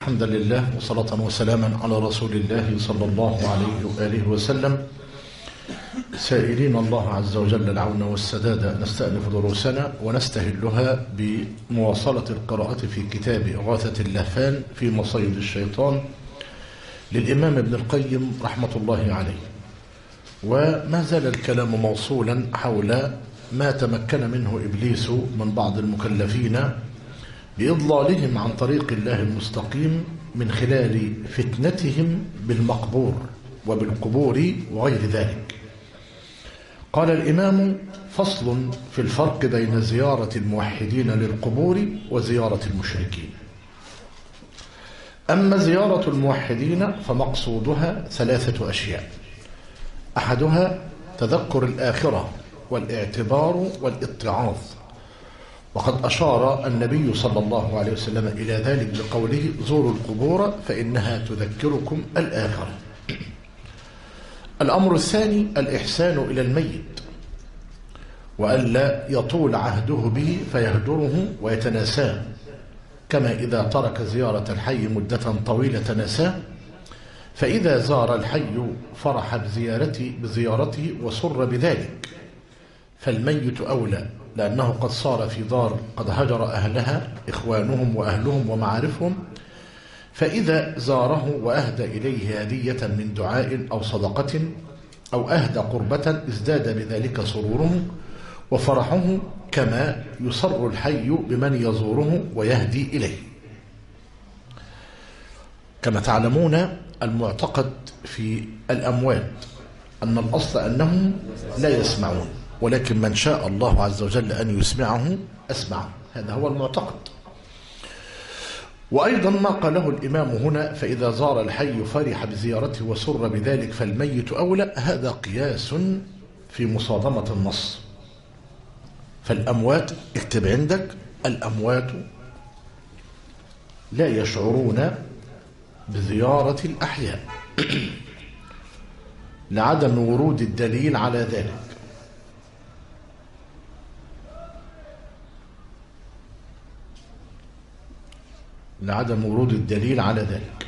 الحمد لله وصلاة وسلاما على رسول الله صلى الله عليه وآله وسلم. سائلين الله عز وجل العون والسداد نستأنف دروسنا ونستهلها بمواصلة القراءة في كتاب إغاثة اللهفان في مصيد الشيطان للإمام ابن القيم رحمة الله عليه. وما زال الكلام موصولا حول ما تمكن منه إبليس من بعض المكلفين بإضلالهم عن طريق الله المستقيم من خلال فتنتهم بالمقبور وبالقبور وغير ذلك. قال الإمام: فصل في الفرق بين زيارة الموحدين للقبور وزيارة المشركين. أما زيارة الموحدين فمقصودها ثلاثة أشياء: أحدها تذكر الآخرة والاعتبار والاتعاظ، وقد أشار النبي صلى الله عليه وسلم إلى ذلك بقوله: زوروا القبور فإنها تذكركم الآخرة. الأمر الثاني الإحسان إلى الميت، وألا يطول عهده به فيهجره ويتناساه، كما إذا ترك زيارة الحي مدة طويلة نساه، فإذا زار الحي فرح بزيارته وسر بذلك، فالميت أولى، لأنه قد صار في دار قد هجر أهلها إخوانهم وأهلهم ومعارفهم، فإذا زاره وأهدى إليه هدية من دعاء أو صدقة أو أهدى قربة ازداد بذلك سروره وفرحه، كما يسر الحي بمن يزوره ويهدي إليه. كما تعلمون المعتقد في الأموات أن الأصل أنهم لا يسمعون، ولكن من شاء الله عز وجل أن يسمعه أسمعه، هذا هو المعتقد. وأيضا ما قاله الإمام هنا: فإذا زار الحي فرح بزيارته وسر بذلك فالميت أولى، هذا قياس في مصادمة النص. فالأموات، اكتب عندك، الأموات لا يشعرون بزيارة الأحياء لعدم ورود الدليل على ذلك. لعدم ورود الدليل على ذلك.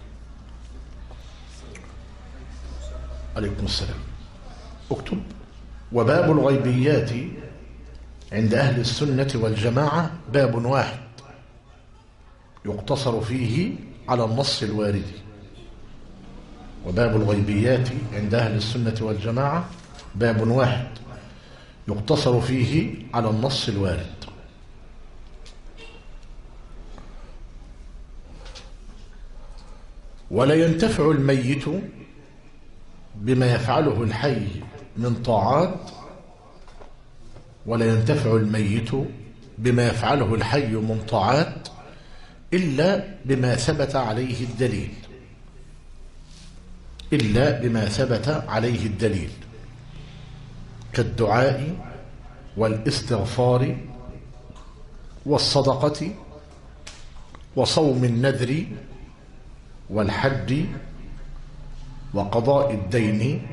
عليكم السلام. اكتب: وباب الغيبيات عند أهل السنة والجماعة باب واحد يقتصر فيه على النص الوارد. وباب الغيبيات عند أهل السنة والجماعة باب واحد يقتصر فيه على النص الوارد. ولا ينتفع الميت بما يفعله الحي من طاعات، ولا ينتفع الميت بما يفعله الحي من طاعات إلا بما ثبت عليه الدليل، إلا بما ثبت عليه الدليل، كالدعاء والاستغفار والصدقة وصوم النذر والحج وقضاء الدين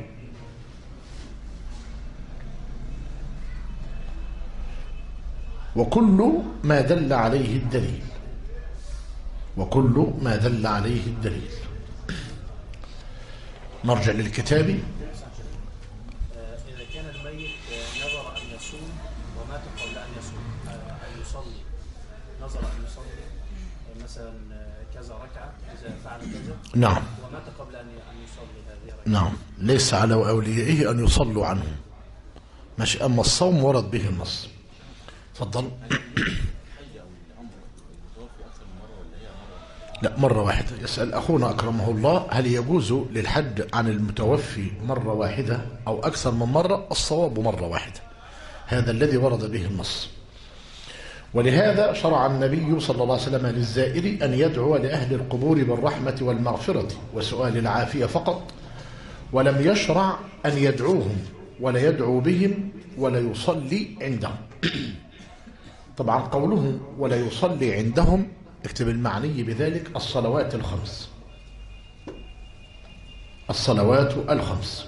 وكل ما دل عليه الدليل، وكل ما دل عليه الدليل. نرجع للكتاب. إذا كان الميت نظر أن يصوم ومات قبل أن يصوم، أن يصلي، نظر أن يصلي مثلا كذا ركعة إذا فعل كذا، نعم، ومات قبل أن يصلي هذه الركعة، نعم، ليس على أوليائه أن يصلوا عنه، ماشي. أما الصوم ورد به النص. تفضل. لا، مرة واحدة. يسأل أخونا أكرمه الله: هل يجوز للحج عن المتوفي مرة واحدة أو أكثر من مرة؟ الصواب مرة واحدة، هذا الذي ورد به النص. ولهذا شرع النبي صلى الله عليه وسلم للزائر أن يدعو لأهل القبور بالرحمة والمغفرة وسؤال العافية فقط، ولم يشرع أن يدعوهم ولا يدعو بهم ولا يصلي عندهم. طبعا قوله ولا يصلي عندهم، اكتب المعني بذلك: الصلوات الخمس، الصلوات الخمس.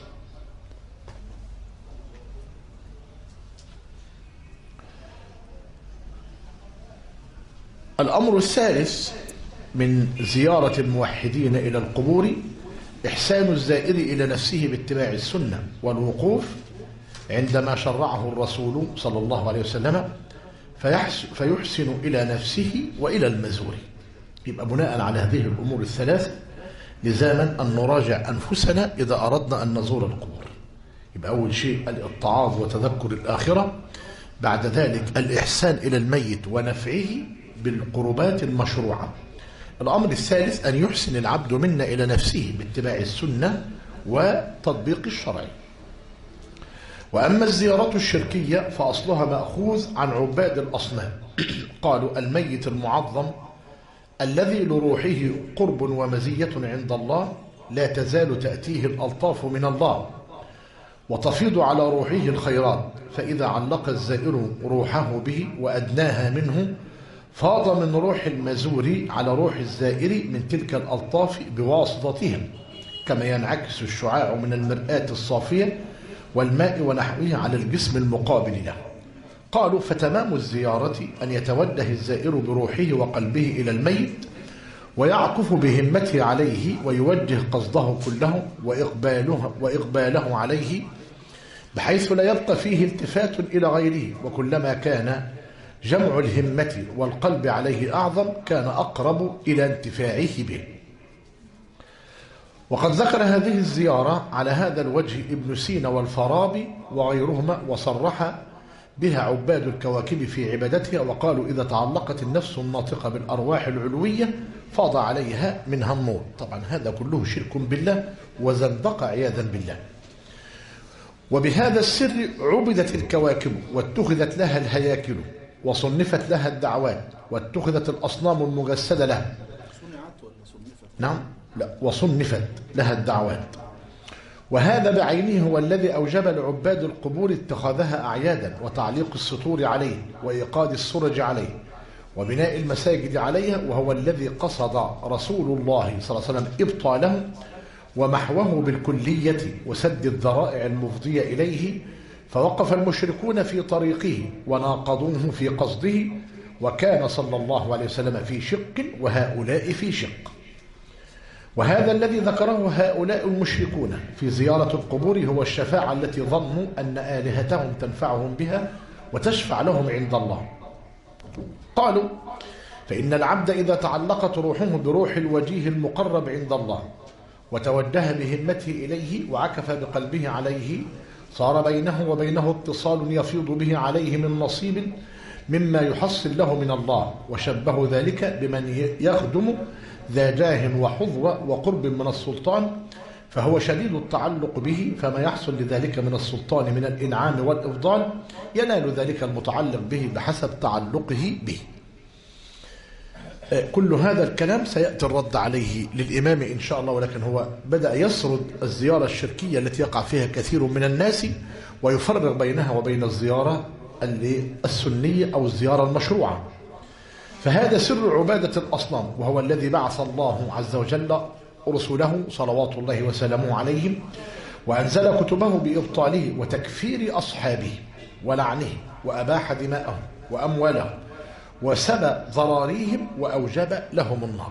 الأمر الثالث من زيارة الموحدين إلى القبور إحسان الزائر إلى نفسه باتباع السنة والوقوف عندما شرعه الرسول صلى الله عليه وسلم، فيحسن إلى نفسه وإلى المزور. يبقى بناء على هذه الأمور الثلاث لزاما أن نراجع أنفسنا إذا أردنا أن نزور القبور. يبقى أول شيء الاتعاظ وتذكر الآخرة، بعد ذلك الإحسان إلى الميت ونفعه بالقربات المشروعة. الأمر الثالث أن يحسن العبد منا إلى نفسه باتباع السنة وتطبيق الشرع. وأما الزيارة الشركية فأصلها مأخوذ عن عباد الأصنام. قالوا الميت المعظم الذي لروحه قرب ومزية عند الله لا تزال تأتيه الألطاف من الله وتفيض على روحه الخيرات، فإذا علق الزائر روحه به وأدناها منه فاض من روح المزور على روح الزائر من تلك الألطاف بواسطتهم، كما ينعكس الشعاع من المرآة الصافية والماء ونحوه على الجسم المقابل له. قالوا فتمام الزيارة أن يتوجه الزائر بروحه وقلبه إلى الميت ويعكف بهمته عليه ويوجه قصده كله وإقباله عليه بحيث لا يبقى فيه التفات إلى غيره، وكلما كان جمع الهمة والقلب عليه أعظم كان أقرب إلى انتفاعه به. وقد ذكر هذه الزيارة على هذا الوجه ابن سينا والفارابي وغيرهما، وصرح بها عباد الكواكب في عبادتها، وقالوا إذا تعلقت النفس الناطقة بالأرواح العلوية فاض عليها منها النور. طبعا هذا كله شرك بالله وزندقة عياذا بالله. وبهذا السر عبدت الكواكب واتخذت لها الهياكل وصنفت لها الدعوات واتخذت الأصنام المجسدة لها. نعم، لا، وصنفت لها الدعوات. وهذا بعينه هو الذي أوجب لعباد القبور اتخاذها أعيادا وتعليق السطور عليه وإيقاد السرج عليه وبناء المساجد عليها، وهو الذي قصد رسول الله صلى الله عليه وسلم إبطاله ومحوه بالكلية وسد الذرائع المفضية إليه، فوقف المشركون في طريقه وناقضوه في قصده، وكان صلى الله عليه وسلم في شق وهؤلاء في شق. وهذا الذي ذكره هؤلاء المشركون في زيارة القبور هو الشفاعة التي ظنوا أن آلهتهم تنفعهم بها وتشفع لهم عند الله. قالوا فإن العبد إذا تعلقت روحه بروح الوجيه المقرب عند الله وتوجه بهمته إليه وعكف بقلبه عليه صار بينه وبينه اتصال يفيض به عليه من نصيب مما يحصل له من الله، وشبه ذلك بمن يخدم ذا جاه وحظوة وقرب من السلطان، فهو شديد التعلق به، فما يحصل لذلك من السلطان من الإنعام والإفضال ينال ذلك المتعلق به بحسب تعلقه به. كل هذا الكلام سيأتي الرد عليه للإمام إن شاء الله، ولكن هو بدأ يسرد الزيارة الشركية التي يقع فيها كثير من الناس ويفرق بينها وبين الزيارة السنية أو الزيارة المشروعة. فهذا سر عبادة الأصنام، وهو الذي بعث الله عز وجل رسله صلوات الله وسلامه عليهم وأنزل كتبه بإبطاله وتكفير أصحابه ولعنه، وأباح دماءهم وأموالهم وسبى ضراريهم وأوجب لهم النار.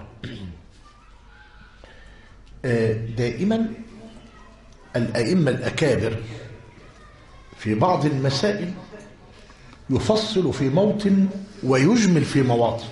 دائما الأئمة الأكابر في بعض المسائل يفصل في موطن ويجمل في مواطن،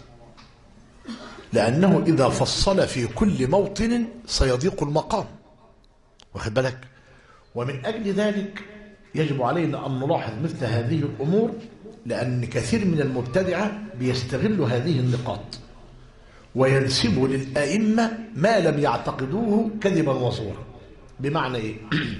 لأنه إذا فصل في كل موطن سيضيق المقام، واخد بالك؟ ومن أجل ذلك يجب علينا أن نلاحظ مثل هذه الأمور، لأن كثير من المبتدعة بيستغلوا هذه النقاط وينسبوا للأئمة ما لم يعتقدوه كذبا وزورا. بمعنى إيه؟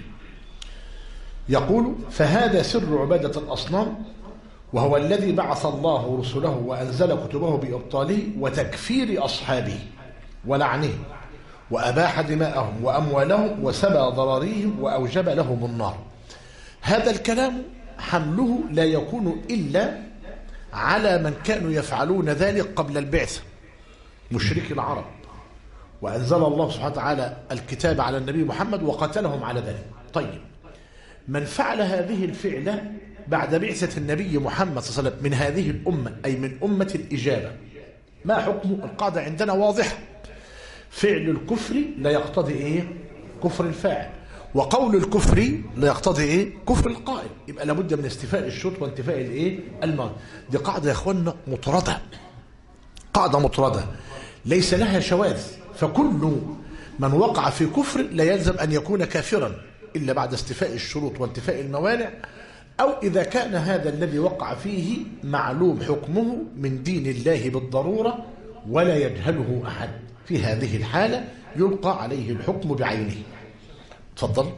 يقول فهذا سر عبادة الأصنام، وهو الذي بعث الله رسله وأنزل كتبه بإبطاله وتكفير أصحابه ولعنه وأباح دماءهم وأموالهم وسبى ضراريهم وأوجب لهم النار. هذا الكلام حمله لا يكون إلا على من كانوا يفعلون ذلك قبل البعثة، مشركي العرب، وأنزل الله سبحانه وتعالى الكتاب على النبي محمد وقتلهم على ذلك. طيب، من فعل هذه الفعلة بعد بعثة النبي محمد صلى الله عليه وسلم من هذه الأمة، أي من أمة الإجابة، ما حكمه؟ القاعدة عندنا واضحة، فعل الكفر لا يقتضي ايه؟ كفر الفاعل، وقول الكفر لا يقتضي ايه؟ كفر القائل. يبقى لابد من استيفاء الشروط وانتفاء الايه؟ المعنى. دي قاعدة يا اخوانا مطردة، قاعدة مطردة ليس لها شواذ، فكل من وقع في كفر لا يلزم أن يكون كافرا إلا بعد استيفاء الشروط وانتفاء الموانع، أو إذا كان هذا الذي وقع فيه معلوم حكمه من دين الله بالضرورة ولا يجهله أحد، في هذه الحالة يلقى عليه الحكم بعينه. تفضل.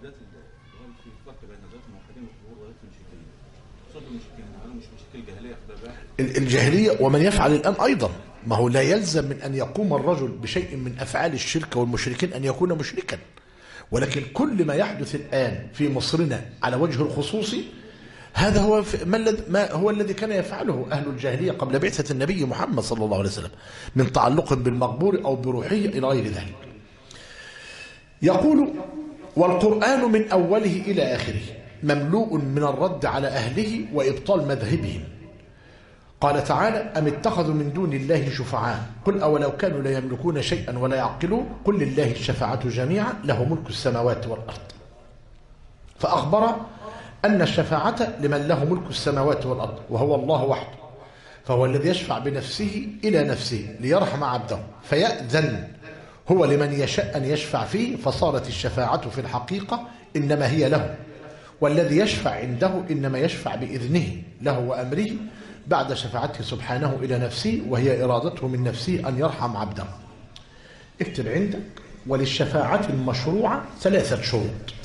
الجاهلية ومن يفعل الآن أيضا، ما هو لا يلزم من أن يقوم الرجل بشيء من أفعال الشرك والمشركين أن يكون مشركا، ولكن كل ما يحدث الآن في مصرنا على وجه الخصوصي هذا هو ما هو الذي كان يفعله أهل الجاهلية قبل بعثة النبي محمد صلى الله عليه وسلم من تعلق بالمقبور أو بروحية إلى غير ذلك. يقول: والقرآن من أوله إلى آخره مملوء من الرد على أهله وإبطال مذهبهم. قال تعالى: أم اتخذوا من دون الله شفعاء قل أولو كانوا لا يملكون شيئا ولا يعقلون قل لله الشفاعة جميعا له ملك السماوات والأرض. فأخبر أن الشفاعة لمن له ملك السماوات والأرض وهو الله وحده، فهو الذي يشفع بنفسه إلى نفسه ليرحم عبده، فيأذن هو لمن يشاء أن يشفع فيه، فصارت الشفاعة في الحقيقة إنما هي له، والذي يشفع عنده إنما يشفع بإذنه له وأمره بعد شفاعته سبحانه إلى نفسه، وهي إرادته من نفسه أن يرحم عبده. اكتب عندك: وللشفاعة المشروعة 3 شروط.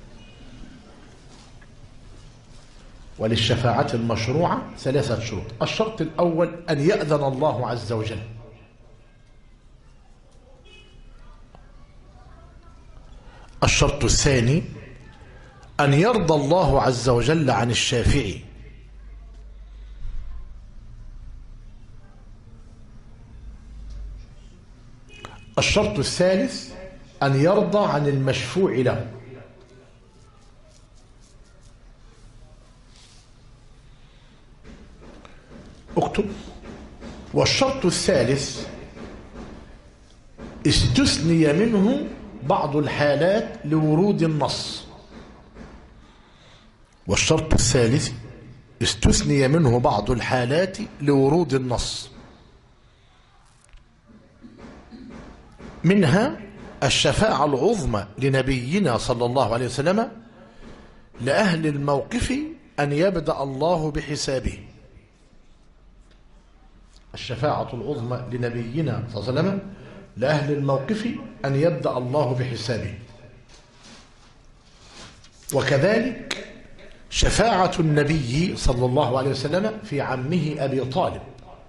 وللشفاعة المشروعة 3 شروط. الشرط الأول أن يأذن الله عز وجل. الشرط الثاني أن يرضى الله عز وجل عن الشافعي. الشرط الثالث أن يرضى عن المشفوع له. اكتب: والشرط الثالث استثني منه بعض الحالات لورود النص. والشرط الثالث استثني منه بعض الحالات لورود النص، منها الشفاعة العظمى لنبينا صلى الله عليه وسلم لأهل الموقف أن يبدأ الله بحسابه. الشفاعة العظمى لنبينا صلى الله عليه وسلم لأهل الموقف أن يبدأ الله بحسابه. وكذلك شفاعة النبي صلى الله عليه وسلم في عمه أبي طالب.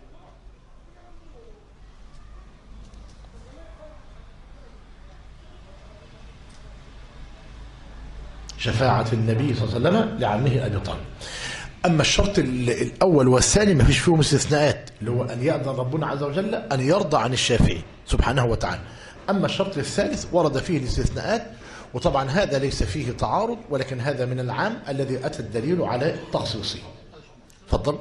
شفاعة النبي صلى الله عليه وسلم لعمه أبي طالب. أما الشرط الأول والثاني ما فيش فيهم استثناءات، اللي هو أن يأذن ربنا عز وجل أن يرضى عن الشافعي سبحانه وتعالى. أما الشرط الثالث ورد فيه الاستثناءات، وطبعا هذا ليس فيه تعارض، ولكن هذا من العام الذي أتى الدليل على تخصيصه. تفضل.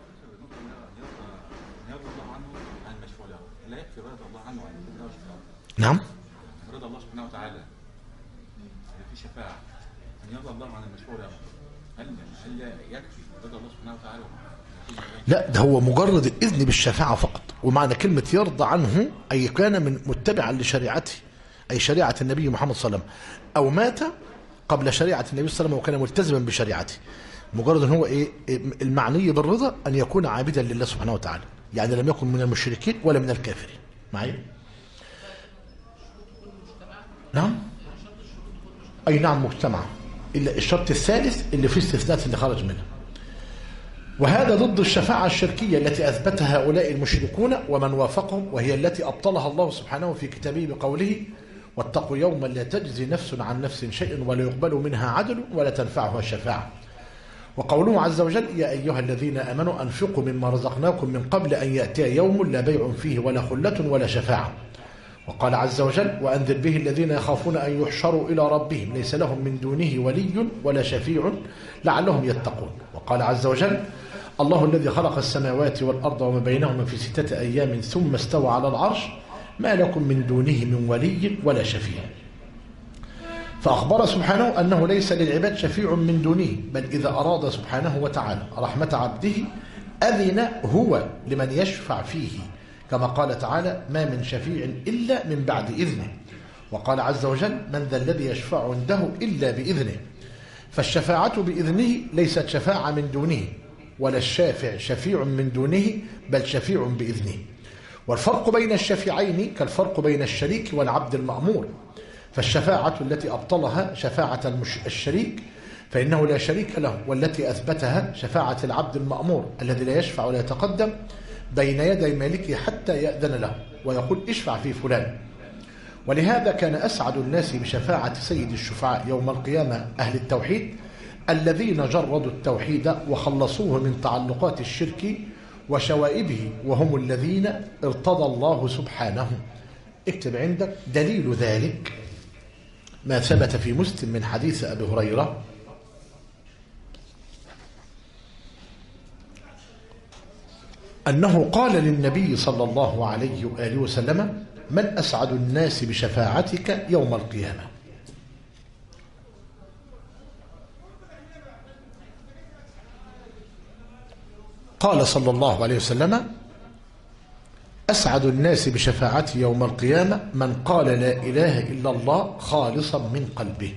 نعم. رضا الله سبحانه وتعالى في شفاعة أن يرضى الله عن المشفوع له، هل يكفي رضا الله سبحانه وتعالى؟ لا، ده هو مجرد الإذن بالشفاعة فقط. ومعنى كلمة يرضى عنه أي كان من متبعا لشريعته، أي شريعة النبي محمد صلى الله عليه وسلم، أو مات قبل شريعة النبي صلى الله عليه وسلم وكان ملتزما بشريعته. مجرد أن هو المعني بالرضا أن يكون عابدا لله سبحانه وتعالى، يعني لم يكن من المشركين ولا من الكافرين. معي؟ نعم. أي نعم، مجتمع، إلا الشرط الثالث اللي فيه استثناءات اللي خرج منها. وهذا ضد الشفاعة الشركية التي أثبتها هؤلاء المشركون ومن وافقهم، وهي التي أبطلها الله سبحانه في كتابه بقوله: واتقوا يوما لا تجزي نفس عن نفس شيئا ولا يقبل منها عدل ولا تنفعها شفاعة. وقوله عز وجل: يا أيها الذين آمنوا أنفقوا مما رزقناكم من قبل أن يأتي يوم لا بيع فيه ولا خلة ولا شفاعة. وقال عز وجل: وأنذر به الذين يخافون أن يحشروا إلى ربهم ليس لهم من دونه ولي ولا شفيع لعلهم يتقون. وقال عز وجل: الله الذي خلق السماوات والأرض وما بينهما في 6 أيام ثم استوى على العرش ما لكم من دونه من ولي ولا شفيع. فأخبر سبحانه أنه ليس للعباد شفيع من دونه، بل إذا أراد سبحانه وتعالى رحمة عبده أذن هو لمن يشفع فيه، كما قال تعالى ما من شفيع إلا من بعد إذنه. وقال عز وجل من ذا الذي يشفع عنده إلا بإذنه. فالشفاعة بإذنه ليست شفاعة من دونه، ولا الشافع شفيع من دونه بل شفيع بإذنه. والفرق بين الشفيعين كالفرق بين الشريك والعبد المأمور. فالشفاعة التي أبطلها شفاعة الشريك فإنه لا شريك له، والتي أثبتها شفاعة العبد المأمور الذي لا يشفع ولا يتقدم بين يدي مالكه حتى يأذن له ويقول اشفع في فلان. ولهذا كان أسعد الناس بشفاعة سيد الشفعاء يوم القيامة أهل التوحيد الذين جردوا التوحيد وخلصوه من تعلقات الشرك وشوائبه، وهم الذين ارتضى الله سبحانه. اكتب عندك دليل ذلك ما ثبت في مسلم من حديث أبي هريرة أنه قال للنبي صلى الله عليه وآله وسلم من أسعد الناس بشفاعتك يوم القيامة؟ قال صلى الله عليه وسلم أسعد الناس بشفاعتي يوم القيامة من قال لا إله إلا الله خالصا من قلبه.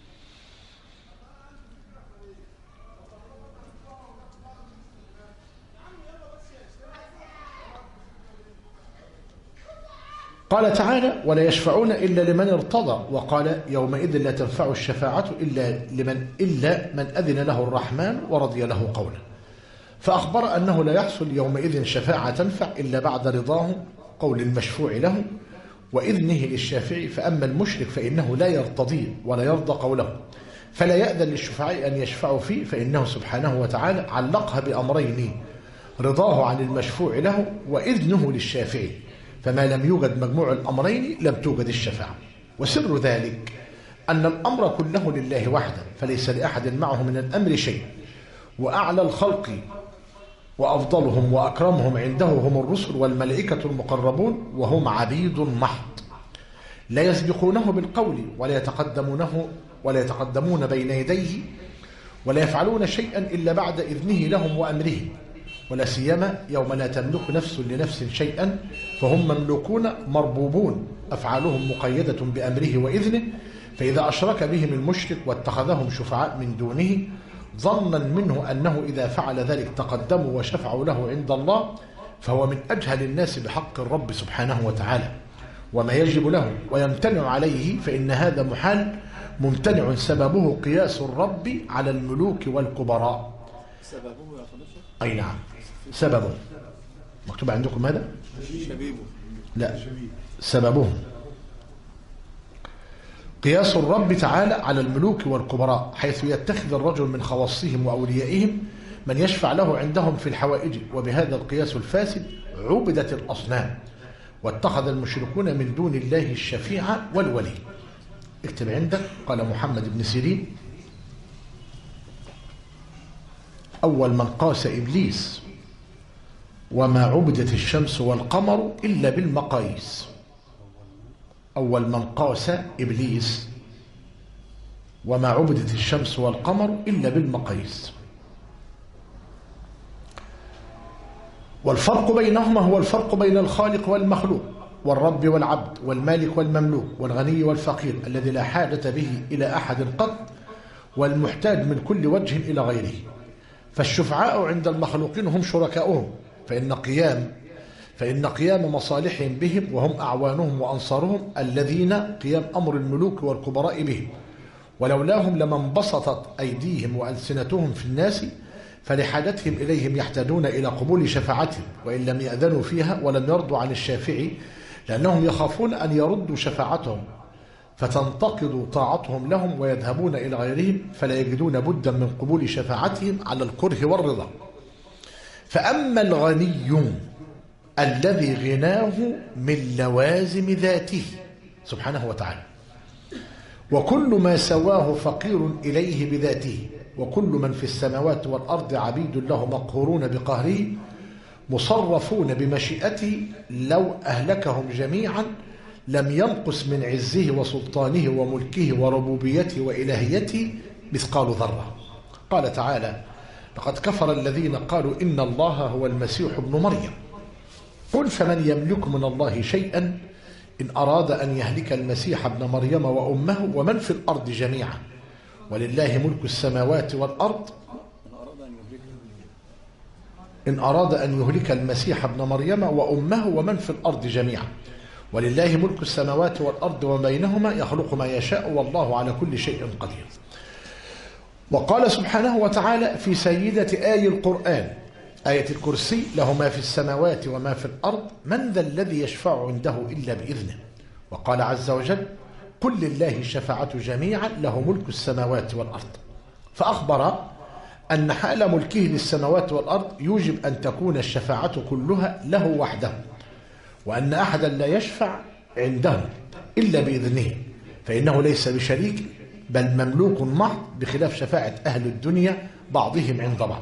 قال تعالى ولا يشفعون إلا لمن ارتضى، وقال يومئذ لا تنفع الشفاعة إلا من أذن له الرحمن ورضي له قولا. فأخبر أنه لا يحصل يومئذ شفاعة تنفع إلا بعد رضاه قول المشفوع له وإذنه للشافع. فأما المشرك فإنه لا يرتضي ولا يرضى قوله، فلا يأذن للشفعاء أن يشفعوا فيه، فإنه سبحانه وتعالى علقها بأمرين: رضاه عن المشفوع له وإذنه للشافع. فما لم يوجد مجموع الأمرين لم توجد الشفاعة. وسر ذلك أن الأمر كله لله وحده، فليس لأحد معه من الأمر شيء. وأعلى الخلق وأفضلهم وأكرمهم عنده هم الرسل والملائكة المقربون، وهم عبيد محض لا يسبقونه بالقول ولا يتقدمون بين يديه ولا يفعلون شيئا إلا بعد إذنه لهم وأمره، ولا سيما يوم لا تملك نفس لنفس شيئا فهم مملوكون مربوبون، أفعالهم مقيدة بأمره وإذنه. فإذا أشرك بهم المشرك واتخذهم شفعاء من دونه ظنا منه أنه إذا فعل ذلك تقدموا وشفعوا له عند الله، فهو من أجهل الناس بحق الرب سبحانه وتعالى وما يجب له ويمتنع عليه، فإن هذا محال ممتنع سببه قياس الرب على الملوك والكبراء. سببه يا فندم؟ أي نعم سببه. مكتوب عندكم هذا؟ شبيبه. لا، سببه قياس الرب تعالى على الملوك والكبراء، حيث يتخذ الرجل من خواصهم وأوليائهم من يشفع له عندهم في الحوائج. وبهذا القياس الفاسد عبدت الأصنام واتخذ المشركون من دون الله الشفيع والولي. اكتب عندك قال محمد بن سيرين أول من قاس إبليس وما عبدت الشمس والقمر إلا بالمقاييس. أول من قاس إبليس وما عبدت الشمس والقمر إلا بالمقاييس. والفرق بينهما هو الفرق بين الخالق والمخلوق، والرب والعبد، والمالك والمملوك، والغني والفقير الذي لا حاجة به إلى أحد قط، والمحتاج من كل وجه إلى غيره. فالشفعاء عند المخلوقين هم شركاؤهم، فإن قيام مصالحهم بهم وهم أعوانهم وأنصارهم الذين قيام أمر الملوك والكبراء بهم، ولولاهم لما انبسطت أيديهم وألسنتهم في الناس، فلحاجتهم إليهم يحتاجون إلى قبول شفاعتهم وإن لم يأذنوا فيها ولم يرضوا عن الشافعي، لأنهم يخافون أن يردوا شفاعتهم فتنتقض طاعتهم لهم ويذهبون إلى غيرهم، فلا يجدون بدا من قبول شفاعتهم على الكره والرضا. فأما الغني الذي غناه من لوازم ذاته سبحانه وتعالى، وكل ما سواه فقير إليه بذاته، وكل من في السماوات والأرض عبيد له مقهورون بقهره مصرفون بمشيئته لو أهلكهم جميعا لم ينقص من عزه وسلطانه وملكه وربوبيته وإلهيته مثقال ذرة. قال تعالى: لقد كفر الذين قالوا إن الله هو المسيح ابن مريم قل فمن يملك من الله شيئا إن أراد أن يهلك المسيح ابن مريم وأمه ومن في الأرض جميعا ولله ملك السماوات والأرض إن أراد أن يهلك المسيح ابن مريم وأمه ومن في الأرض جميعا ولله ملك السماوات والأرض وبينهما يخلق ما يشاء والله على كل شيء قدير. وقال سبحانه وتعالى في سيدة آي القرآن آية الكرسي: له ما في السماوات وما في الأرض من ذا الذي يشفع عنده إلا بإذنه. وقال عز وجل: قل لله الشفاعة جميعا له ملك السماوات والأرض. فأخبر أن حال ملكه للسماوات والأرض يوجب أن تكون الشفاعة كلها له وحده، وأن أحدا لا يشفع عنده إلا بإذنه، فإنه ليس بشريك بل مملوك محض، بخلاف شفاعة أهل الدنيا بعضهم عند بعض.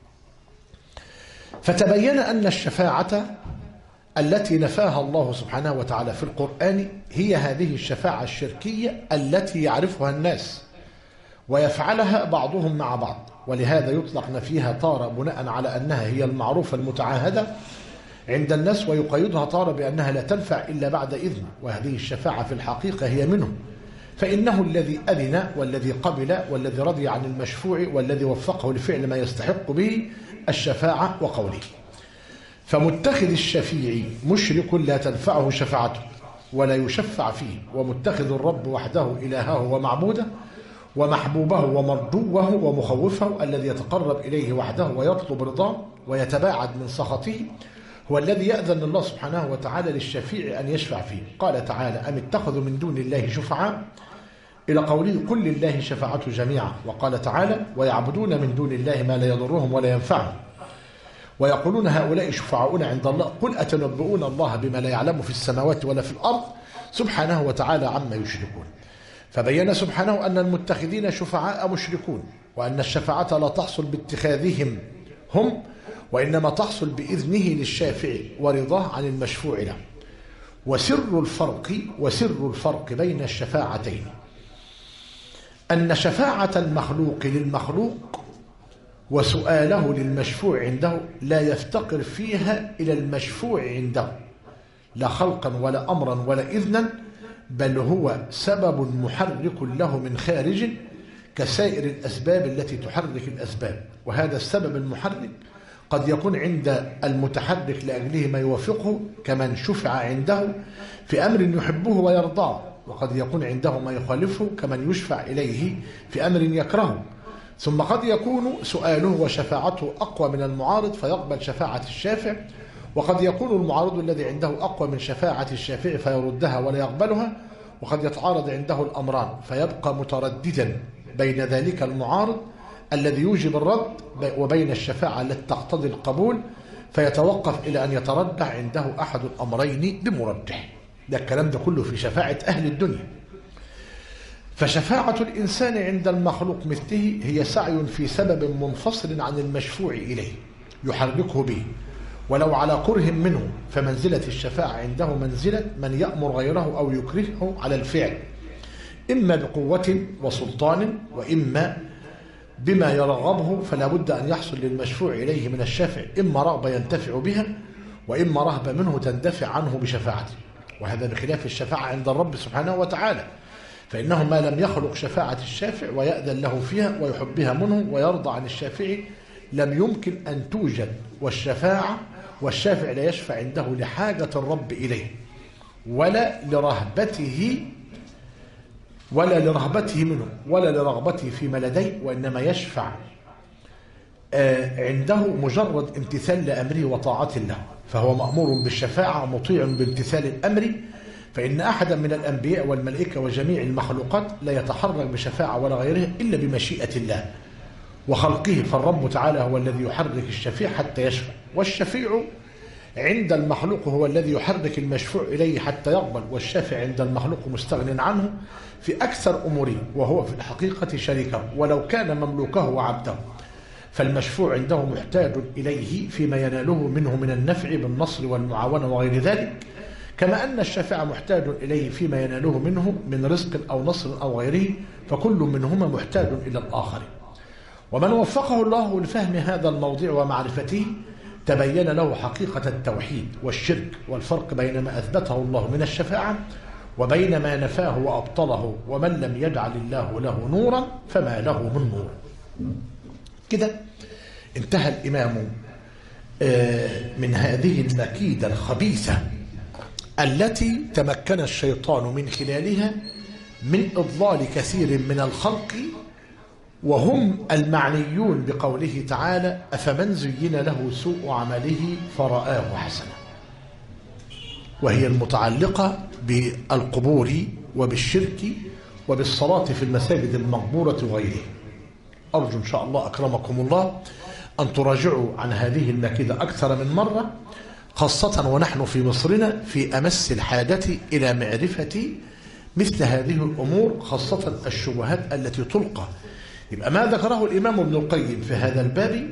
فتبين أن الشفاعة التي نفاها الله سبحانه وتعالى في القرآن هي هذه الشفاعة الشركية التي يعرفها الناس ويفعلها بعضهم مع بعض، ولهذا يطلق نفيها تارة بناء على أنها هي المعروفة المتعاهدة عند الناس، ويقيدها تارة بأنها لا تنفع إلا بعد إذن، وهذه الشفاعة في الحقيقة هي منه، فإنه الذي أذن والذي قبل والذي رضي عن المشفوع والذي وفقه لفعل ما يستحق به الشفاعة وقوله. فمتخذ الشفيع مشرك لا تنفعه شفاعته ولا يشفع فيه، ومتخذ الرب وحده إلهه ومعبوده ومحبوبه ومرجوه ومخوفه الذي يتقرب إليه وحده ويطلب رضاه ويتباعد من سخطه هو الذي يأذن الله سبحانه وتعالى للشفيع أن يشفع فيه. قال تعالى: أم اتخذوا من دون الله شفعاء إلى قوله: قل لله شفاعة جميعا. وقال تعالى: ويعبدون من دون الله ما لا يضرهم ولا ينفعهم ويقولون هؤلاء شفعاؤنا عند الله قل أتنبؤون الله بما لا يعلم في السماوات ولا في الأرض سبحانه وتعالى عما يشركون. فبين سبحانه أن المتخذين شفعاء مشركون، وأن الشفاعة لا تحصل باتخاذهم هم، وإنما تحصل بإذنه للشافع ورضاه عن المشفوع له. وسر الفرق بين الشفاعتين أن شفاعة المخلوق للمخلوق وسؤاله للمشفوع عنده لا يفتقر فيها إلى المشفوع عنده لا خلقا ولا أمرا ولا إذنا، بل هو سبب محرك له من خارج كسائر الأسباب التي تحرك الأسباب. وهذا السبب المحرك قد يكون عند المتحرك لأجله ما يوافقه كمن شفع عنده في أمر يحبه ويرضاه، وقد يكون عنده ما يخالفه كمن يشفع إليه في أمر يكرهه. ثم قد يكون سؤاله وشفاعته أقوى من المعارض فيقبل شفاعة الشافع، وقد يكون المعارض الذي عنده أقوى من شفاعة الشافع فيردها ولا يقبلها، وقد يتعارض عنده الأمران فيبقى مترددا بين ذلك المعارض الذي يوجب الرد وبين الشفاعة التي تقتضي القبول، فيتوقف إلى أن يترجح عنده أحد الأمرين بمرجح. ده الكلام ده كله في شفاعة أهل الدنيا. فشفاعة الإنسان عند المخلوق مثله هي سعي في سبب منفصل عن المشفوع إليه يحركه به ولو على كره منه، فمنزلة الشفاعة عنده منزلة من يأمر غيره أو يكرهه على الفعل، إما بقوة وسلطان وإما بما يرغبه، فلا بد أن يحصل للمشفوع إليه من الشافع إما رغبة ينتفع بها وإما رهبة منه تندفع عنه بشفاعته. وهذا بخلاف الشفاعة عند الرب سبحانه وتعالى، فإنه ما لم يخلق شفاعة الشافع ويأذن له فيها ويحبها منه ويرضى عن الشافع لم يمكن أن توجد والشافع لا يشفع عنده لحاجة الرب إليه ولا لرهبته منه ولا لرغبته فيما لديه، وإنما يشفع عنده مجرد امتثال لأمره وطاعة له، فهو مأمور بالشفاعة مطيع بامتثال الأمر. فإن أحدا من الأنبياء والملائكة وجميع المخلوقات لا يتحرك بشفاعة ولا غيرها إلا بمشيئة الله وخلقه، فالرب تعالى هو الذي يحرك الشفيع حتى يشفع. والشفيع عند المخلوق هو الذي يحرك المشفوع إليه حتى يقبل، والشافع عند المخلوق مستغن عنه في أكثر أموره، وهو في الحقيقة شريكه ولو كان مملوكه وعبده، فالمشفوع عنده محتاج إليه فيما يناله منه من النفع بالنصر والمعاونة وغير ذلك، كما أن الشافع محتاج إليه فيما يناله منه من رزق أو نصر أو غيره، فكل منهما محتاج إلى الآخر. ومن وفقه الله لفهم هذا الموضوع ومعرفته تبين له حقيقة التوحيد والشرك والفرق بين ما أثبته الله من الشفاعة وبين ما نفاه وأبطله، ومن لم يجعل الله له نورا فما له من نور. كده انتهى الإمام من هذه المكيدة الخبيثة التي تمكن الشيطان من خلالها من إضلال كثير من الخلق، وهم المعنيون بقوله تعالى: أفمن زين له سوء عمله فرآه حسنا، وهي المتعلقة بالقبور وبالشرك وبالصلاة في المساجد المقبورة وغيره. أرجو إن شاء الله أكرمكم الله أن تراجعوا عن هذه المكيدة أكثر من مرة، خاصة ونحن في مصرنا في أمس الحاجة إلى معرفة مثل هذه الأمور، خاصة الشبهات التي تلقى. يبقى ما ذكره الإمام ابن القيم في هذا الباب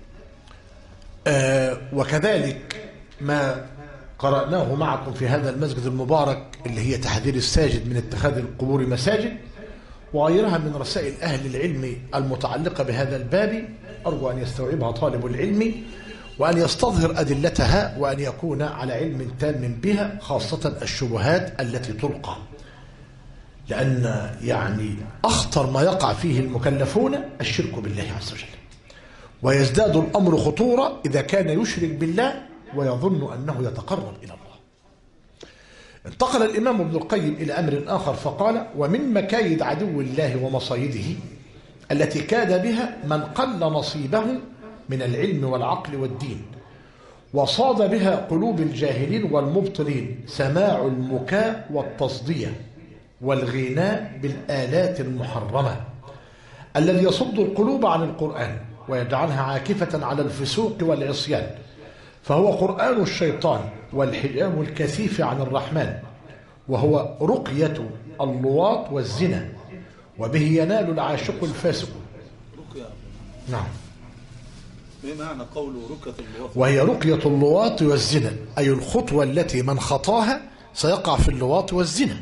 وكذلك ما قرأناه معكم في هذا المسجد المبارك اللي هي تحذير الساجد من اتخاذ القبور مساجد، وغيرها من رسائل أهل العلم المتعلقة بهذا الباب، أرجو أن يستوعبها طالب العلم وأن يستظهر أدلتها وأن يكون على علم تام بها، خاصة الشبهات التي تلقى، لأن يعني أخطر ما يقع فيه المكلفون الشرك بالله عز وجل، ويزداد الأمر خطورة إذا كان يشرك بالله ويظن أنه يتقرب إلى الله. انتقل الإمام ابن القيم إلى أمر آخر فقال: ومن مكايد عدو الله ومصايده التي كاد بها من قل نصيبه من العلم والعقل والدين، وصاد بها قلوب الجاهلين والمبطلين، سماع المكاء والتصدية والغناء بالآلات المحرمة الذي يصد القلوب عن القرآن ويجعلها عاكفة على الفسوق والعصيان، فهو قرآن الشيطان والحجاب الكثيف عن الرحمن، وهو رقية اللواط والزنا، وبه ينال العاشق الفاسق. رقية. نعم. ما معنى قوله رقية اللواط؟ وهي رقية اللواط والزنا، أي الخطوة التي من خطاها سيقع في اللواط والزنا.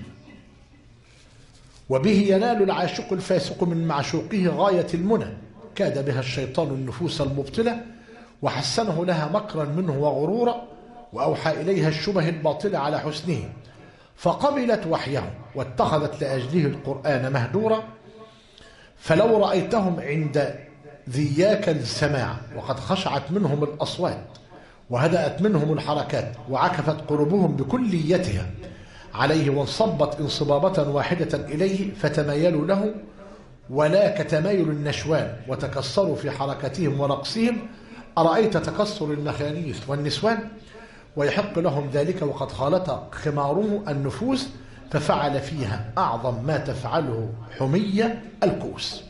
وبه ينال العاشق الفاسق من معشوقه غاية المنى، كاد بها الشيطان النفوس المبطلة وحسنه لها مكرا منه وغرورا، وأوحى إليها الشبه الباطلة على حسنه، فقبلت وحيه واتخذت لأجله القرآن مهجورا. فلو رأيتهم عند ذياك السماع وقد خشعت منهم الأصوات وهدأت منهم الحركات وعكفت قلوبهم بكليتها عليه وانصبت انصبابة واحدة إليه، فتمايلوا له ولا كتمايل النشوان وتكسروا في حركتهم ورقصهم، أرأيت تكسر المخانيث والنسوان؟ ويحق لهم ذلك وقد خالط خماره النفوس، ففعل فيها أعظم ما تفعله حمية الكوس.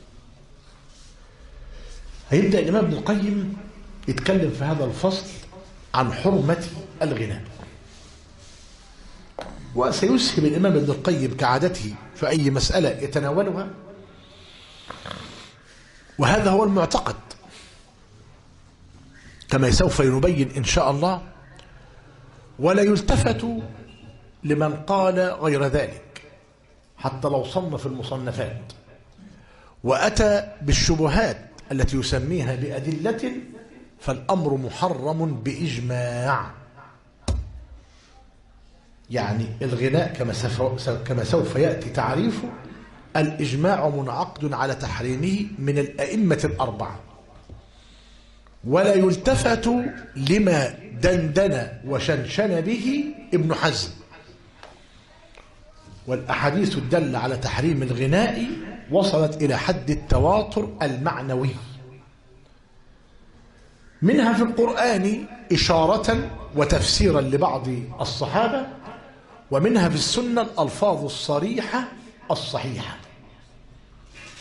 هيبدأ الإمام ابن القيم يتكلم في هذا الفصل عن حرمة الغناء، وسيسهم الإمام ابن القيم كعادته في أي مسألة يتناولها، وهذا هو المعتقد كما سوف يبين إن شاء الله، ولا يلتفت لمن قال غير ذلك حتى لو صنف المصنفات وأتى بالشبهات التي يسميها بأدلة، فالأمر محرم بإجماع. يعني الغناء كما سوف يأتي تعريفه، الإجماع منعقد على تحريمه من الأئمة الأربعة، ولا يلتفت لما دندن وشنشن به ابن حزم. والأحاديث الدالة على تحريم الغناء وصلت إلى حد التواتر المعنوي، منها في القرآن إشارة وتفسيرا لبعض الصحابة، ومنها في السنة الألفاظ الصريحة الصحيحة.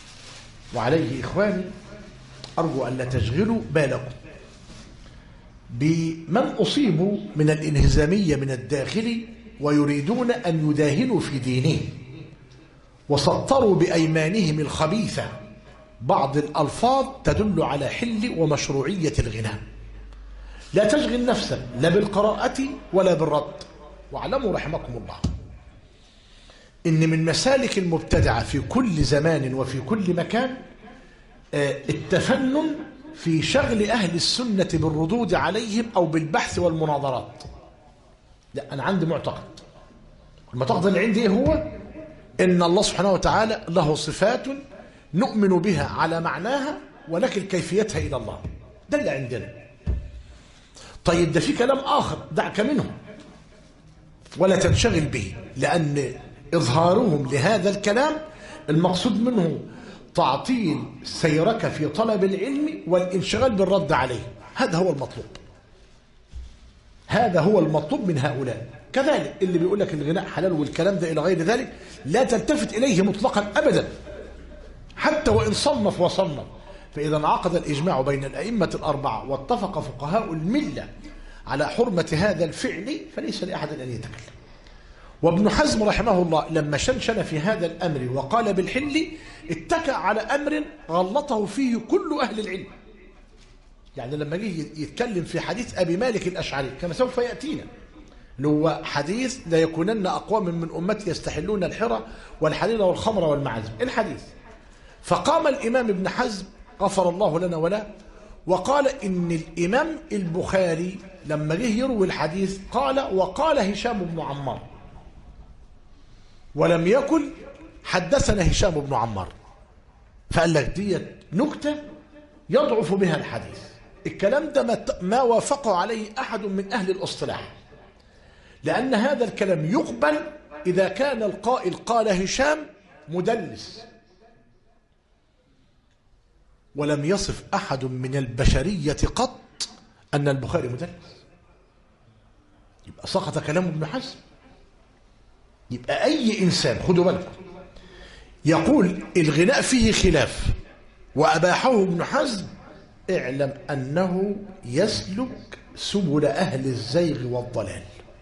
وعليه إخواني أرجو أن لا تشغلوا بالكم بمن أصيبوا من الانهزامية من الداخل ويريدون أن يداهنوا في دينهم، وسطروا بأيمانهم الخبيثة بعض الألفاظ تدل على حل ومشروعية الغناء. لا تشغل نفسك لا بالقراءة ولا بالرد. واعلموا رحمكم الله إن من مسالك المبتدعة في كل زمان وفي كل مكان التفنن في شغل أهل السنة بالردود عليهم أو بالبحث والمناظرات. لا، أنا عندي معتقد، المعتقد اللي عندي هو إن الله سبحانه وتعالى له صفات نؤمن بها على معناها ونكل كيفيتها إلى الله. ده اللي عندنا. طيب ده في كلام آخر دعك منه ولا تنشغل به، لأن إظهارهم لهذا الكلام المقصود منه تعطيل سيرك في طلب العلم والانشغال بالرد عليه. هذا هو المطلوب، هذا هو المطلوب من هؤلاء. كذلك اللي بيقول لك الغناء حلال والكلام ده إلى غير ذلك لا تلتفت إليه مطلقا أبدا، حتى وإن صنف وصنف. فإذا انعقد الإجماع بين الأئمة الأربعة واتفق فقهاء الملة على حرمة هذا الفعل فليس لأحد أن يتكلم. وابن حزم رحمه الله لما شنشن في هذا الأمر وقال بالحل اتكأ على أمر غلطه فيه كل أهل العلم. يعني لما جه يتكلم في حديث أبي مالك الأشعري كما سوف يأتينا، اللي هو حديث لا يكونن أقوام من أمتي يستحلون الحرى والحرير والخمر والمعازف، الحديث. فقام الإمام ابن حزم غفر الله لنا ولا وقال إن الإمام البخاري لما جه يروي الحديث قال وقال هشام بن عمار، ولم يكن حدثنا هشام بن عمار. فقال لك دي نكتة يضعف بها الحديث. الكلام ده ما وافقه عليه أحد من أهل الاصطلاح، لأن هذا الكلام يقبل إذا كان القائل قال هشام مدلس، ولم يصف أحد من البشرية قط أن البخاري مدلس، يبقى سقط كلام ابن حزم. يبقى أي إنسان خدوا بالكم يقول الغناء فيه خلاف وأباحه ابن حزم، اعلم أنه يسلك سبل أهل الزيغ والضلال.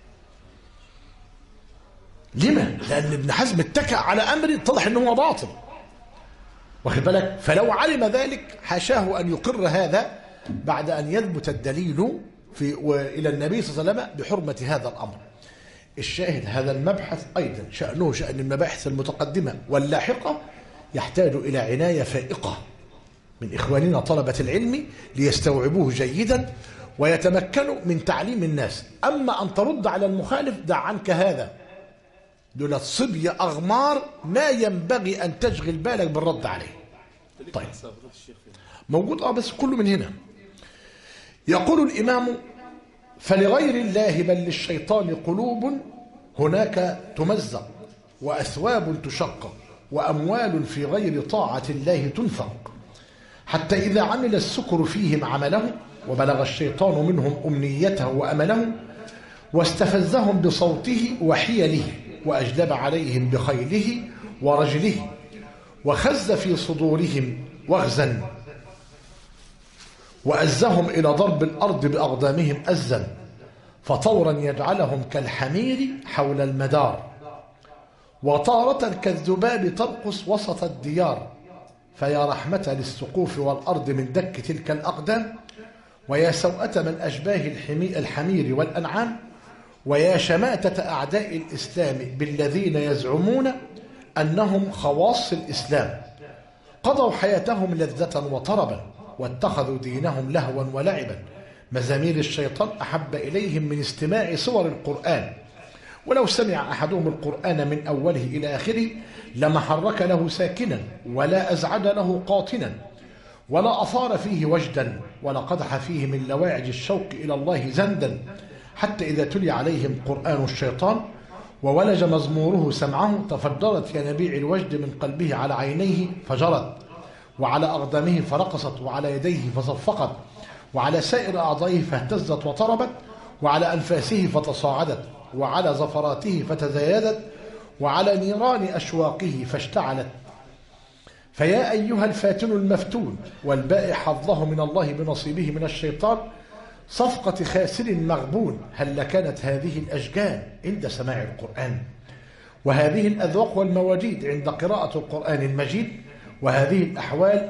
لما؟ لأن ابن حزم اتكأ على أمر اتضح أنه باطل، واخد بالك؟ فلو علم ذلك حاشاه أن يقر هذا بعد أن يثبت الدليل إلى النبي صلى الله عليه وسلم بحرمة هذا الأمر. الشاهد هذا المبحث أيضا شأنه شأن المباحث المتقدمة واللاحقة يحتاج إلى عناية فائقة من إخواننا طلبة العلم ليستوعبوه جيدا ويتمكنوا من تعليم الناس. أما أن ترد على المخالف دع عنك هذا، دول صبية أغمار ما ينبغي أن تشغل بالك بالرد عليه. طيب موجود بس كله من هنا. يقول الإمام فلغير الله بل للشيطان قلوب هناك تمزق وأثواب تشقق وأموال في غير طاعة الله تنفق، حتى إذا عمل السكر فيهم عمله وبلغ الشيطان منهم أمنيته وأمله واستفزهم بصوته وحيله وأجلب عليهم بخيله ورجله وخز في صدورهم وغزا وأزهم إلى ضرب الأرض بأقدامهم أزا فطورا يجعلهم كالحمير حول المدار وطارة كالذباب ترقص وسط الديار فيا رحمة للسقوف والأرض من دك تلك الأقدام ويا سوءة من أشباه الحمير والأنعام ويا شماتة أعداء الإسلام بالذين يزعمون أنهم خواص الإسلام قضوا حياتهم لذة وطربا واتخذوا دينهم لهوا ولعبا مزامير الشيطان أحب إليهم من استماع صور القرآن ولو سمع أحدهم القرآن من أوله إلى آخره لما حرك له ساكنا ولا أزعج له قاطنا ولا أثار فيه وجدا ولا قدح فيه من لواعج الشوق إلى الله زندا حتى إذا تلي عليهم قرآن الشيطان وولج مزموره سمعه تفجرت ينابيع الوجد من قلبه على عينيه فجرت وعلى أقدامه فرقصت وعلى يديه فصفقت وعلى سائر أعضائه فاهتزت وطربت وعلى أنفاسه فتصاعدت وعلى زفراته فتزايدت وعلى نيران أشواقه فاشتعلت فيا أيها الفاتن المفتون والبائع حظه من الله بنصيبه من الشيطان صفقة خاسر مغبون. هل كانت هذه الأشجان عند سماع القرآن، وهذه الأذواق والمواجيد عند قراءة القرآن المجيد، وهذه الأحوال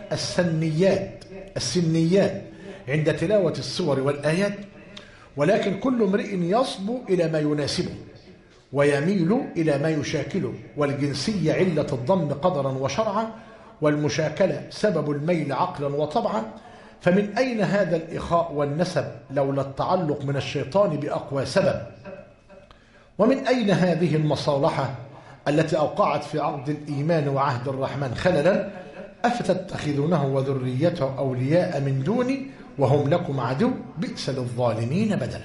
السنيات عند تلاوة السور والآيات، ولكن كل امرئ يصبو إلى ما يناسبه ويميل إلى ما يشاكله، والجنسية علة الضم قدرا وشرعا، والمشاكلة سبب الميل عقلا وطبعا. فمن أين هذا الإخاء والنسب لولا التعلق من الشيطان بأقوى سبب؟ ومن أين هذه المصالحة التي أوقعت في عقد الإيمان وعهد الرحمن خللا؟ أفتتخذونه وذريته أولياء من دوني وهم لكم عدو، بئس للظالمين بدلا.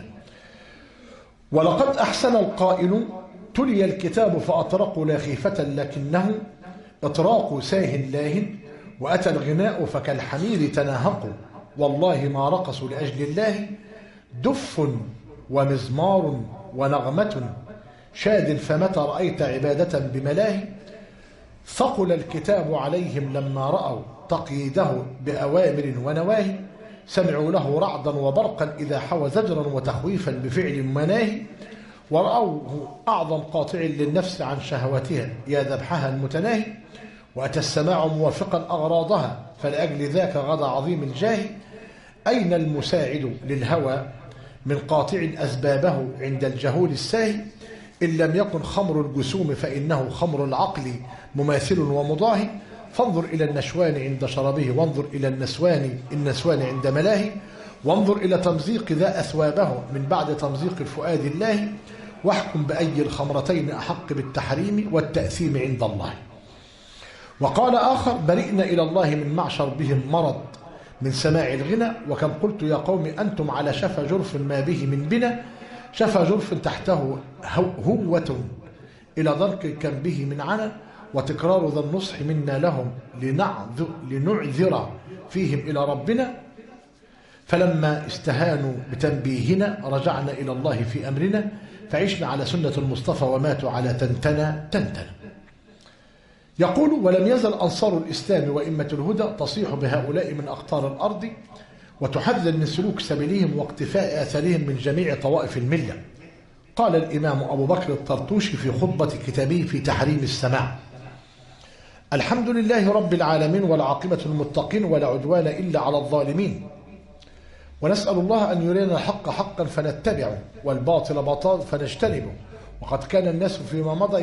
ولقد أحسن القائل: تلي الكتاب فأطرقوا لا خيفة لكنه إطراق ساه لاهن، وأتى الغناء فكالحمير تناهقوا، والله ما رقصوا لأجل الله، دف ومزمار ونغمة شاد، فمتى رأيت عبادة بملاهي. ثقل الكتاب عليهم لما رأوا تقييده بأوامر ونواهي، سمعوا له رعدا وبرقا إذا حوى زجرا وتخويفا بفعل مناهي، ورأوه أعظم قاطع للنفس عن شهواتها يا ذبحها المتناهي، وأتى السماع موافقا أغراضها فلأجل ذاك غدا عظيم الجاه. أين المساعد للهوى من قاطع أسبابه عند الجهول الساهي؟ إن لم يكن خمر الجسوم فإنه خمر العقل مماثل ومضاهي. فانظر إلى النشوان عند شربه، وانظر إلى النسوان عند ملاهي، وانظر إلى تمزيق ذا أثوابه من بعد تمزيق الفؤاد الله، واحكم بأي الخمرتين أحق بالتحريم والتأثيم عند الله. وقال آخر: برئنا إلى الله من معشر بهم مرض من سماع الغنى، وكم قلت يا قوم أنتم على شفا جرف ما به من بنا، شفا جرف تحته هوة إلى ضنك كم به من عنا، وتكرار ذا النصح منا لهم لنعذر فيهم إلى ربنا، فلما استهانوا بتنبيهنا رجعنا إلى الله في أمرنا، فعشنا على سنة المصطفى وماتوا على تنتنا. يقول: ولم يزل أنصار الإسلام وإمة الهدى تصيح بهؤلاء من أقطار الأرض، وتحذر من سلوك سبيلهم واقتفاء آثارهم من جميع طوائف الملة. قال الإمام أبو بكر الطرطوشي في خطبة كتابه في تحريم السماع: الحمد لله رب العالمين، والعاقبة المتقين، ولا عدوان إلا على الظالمين، ونسأل الله أن يرينا الحق حقا فنتبعه، والباطل باطلا فنجتنبه. وقد كان الناس فيما مضى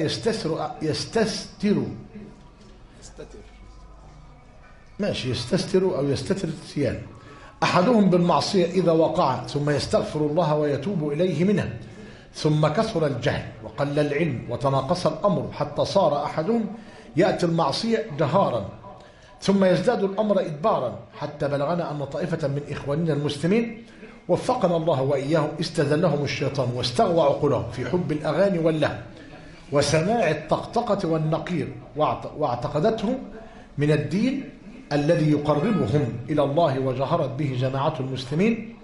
يستستر أو يستتر سيان، أحدهم بالمعصية إذا وقع ثم يستغفر الله ويتوب إليه منها، ثم كثر الجهل وقل العلم وتناقص الأمر حتى صار أحدهم يأتي المعصية جهارا ثم يزداد الأمر إدبارا، حتى بلغنا أن طائفة من إخواننا المسلمين وفقنا الله وإياهم استذلهم الشيطان واستغوى عقولهم في حب الأغاني واللهو وسماع الطقطقة والنقير، واعتقدته من الدين الذي يقربهم إلى الله، وجهرت به جماعة المسلمين،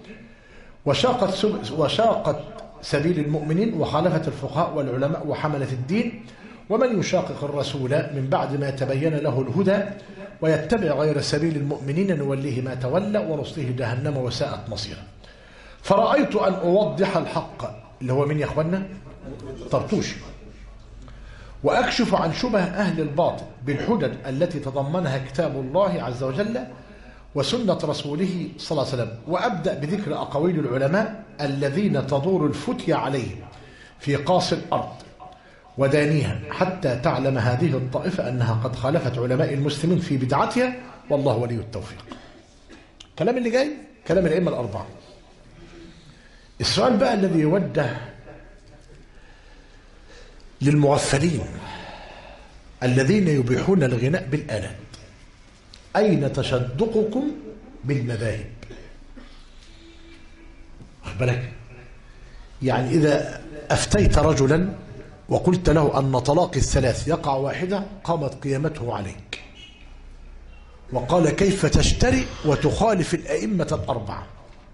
وشاقت سبيل المؤمنين، وخالفت الفقهاء والعلماء وحملة الدين. ومن يشاقق الرسول من بعد ما تبين له الهدى ويتبع غير سبيل المؤمنين نوليه ما تولى ونصليه جهنم وساءت مصيرا. فرأيت أن أوضح الحق اللي هو من يا أخوانا طرطوشي، وأكشف عن شبه أهل الباطل بالحجج التي تضمنها كتاب الله عز وجل وسنة رسوله صلى الله عليه وسلم، وأبدأ بذكر أقاويل العلماء الذين تدور الفتية عليهم في قاص الأرض ودانيها، حتى تعلم هذه الطائفة أنها قد خالفت علماء المسلمين في بدعتها، والله ولي التوفيق. كلام اللي جاي كلام الأئمة الأربعة. السؤال بقى الذي يوجه للمغفلين الذين يبيحون الغناء بالآلات: أين تصدقكم بالمذاهب؟ واخد بالك؟ يعني إذا أفتيت رجلا وقلت له أن طلاق الثلاث يقع واحدة، قامت قيامته عليك وقال: كيف تشتري وتخالف الأئمة الأربعة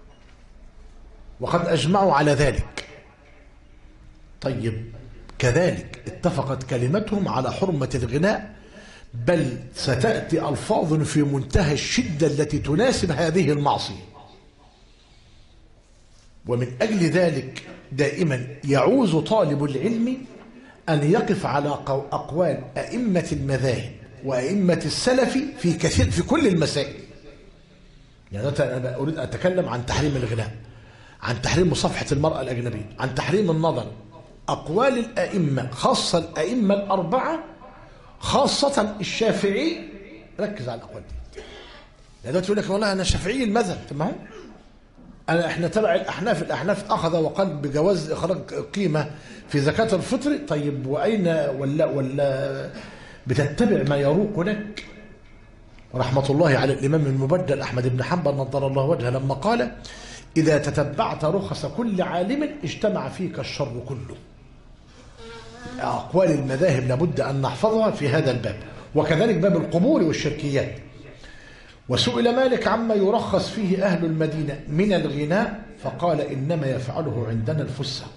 وقد أجمعوا على ذلك؟ طيب، كذلك اتفقت كلمتهم على حرمة الغناء، بل ستأتي ألفاظ في منتهى الشدة التي تناسب هذه المعصية. ومن أجل ذلك دائما يعوز طالب العلم أن يقف على أقوال أئمة المذاهب وأئمة السلف في كل المسائل. يعني أنا أريد أن أتكلم عن تحريم الغناء، عن تحريم مصافحة المرأة الأجنبية، عن تحريم النظر. أقوال الأئمة، خاصة الأئمة الأربعة، خاصة الشافعي، ركز على الأقوال دي. يعني دلوقتي يقول لك والله أنا شافعي المذهب، تمام؟ احنا تبع الأحناف أخذ وقال بجواز إخراج قيمة في زكاة الفطر. طيب وأين ولا بتتبع ما يروق لك؟ رحمة الله على الإمام المبدل أحمد بن حنبل نضر الله وجهه لما قال: إذا تتبعت رخص كل عالم اجتمع فيك الشر كله. أقوال المذاهب لابد أن نحفظها في هذا الباب، وكذلك باب القبور والشركيات. وسئل مالك عما يرخص فيه أهل المدينة من الغناء فقال: إنما يفعله عندنا الفساق.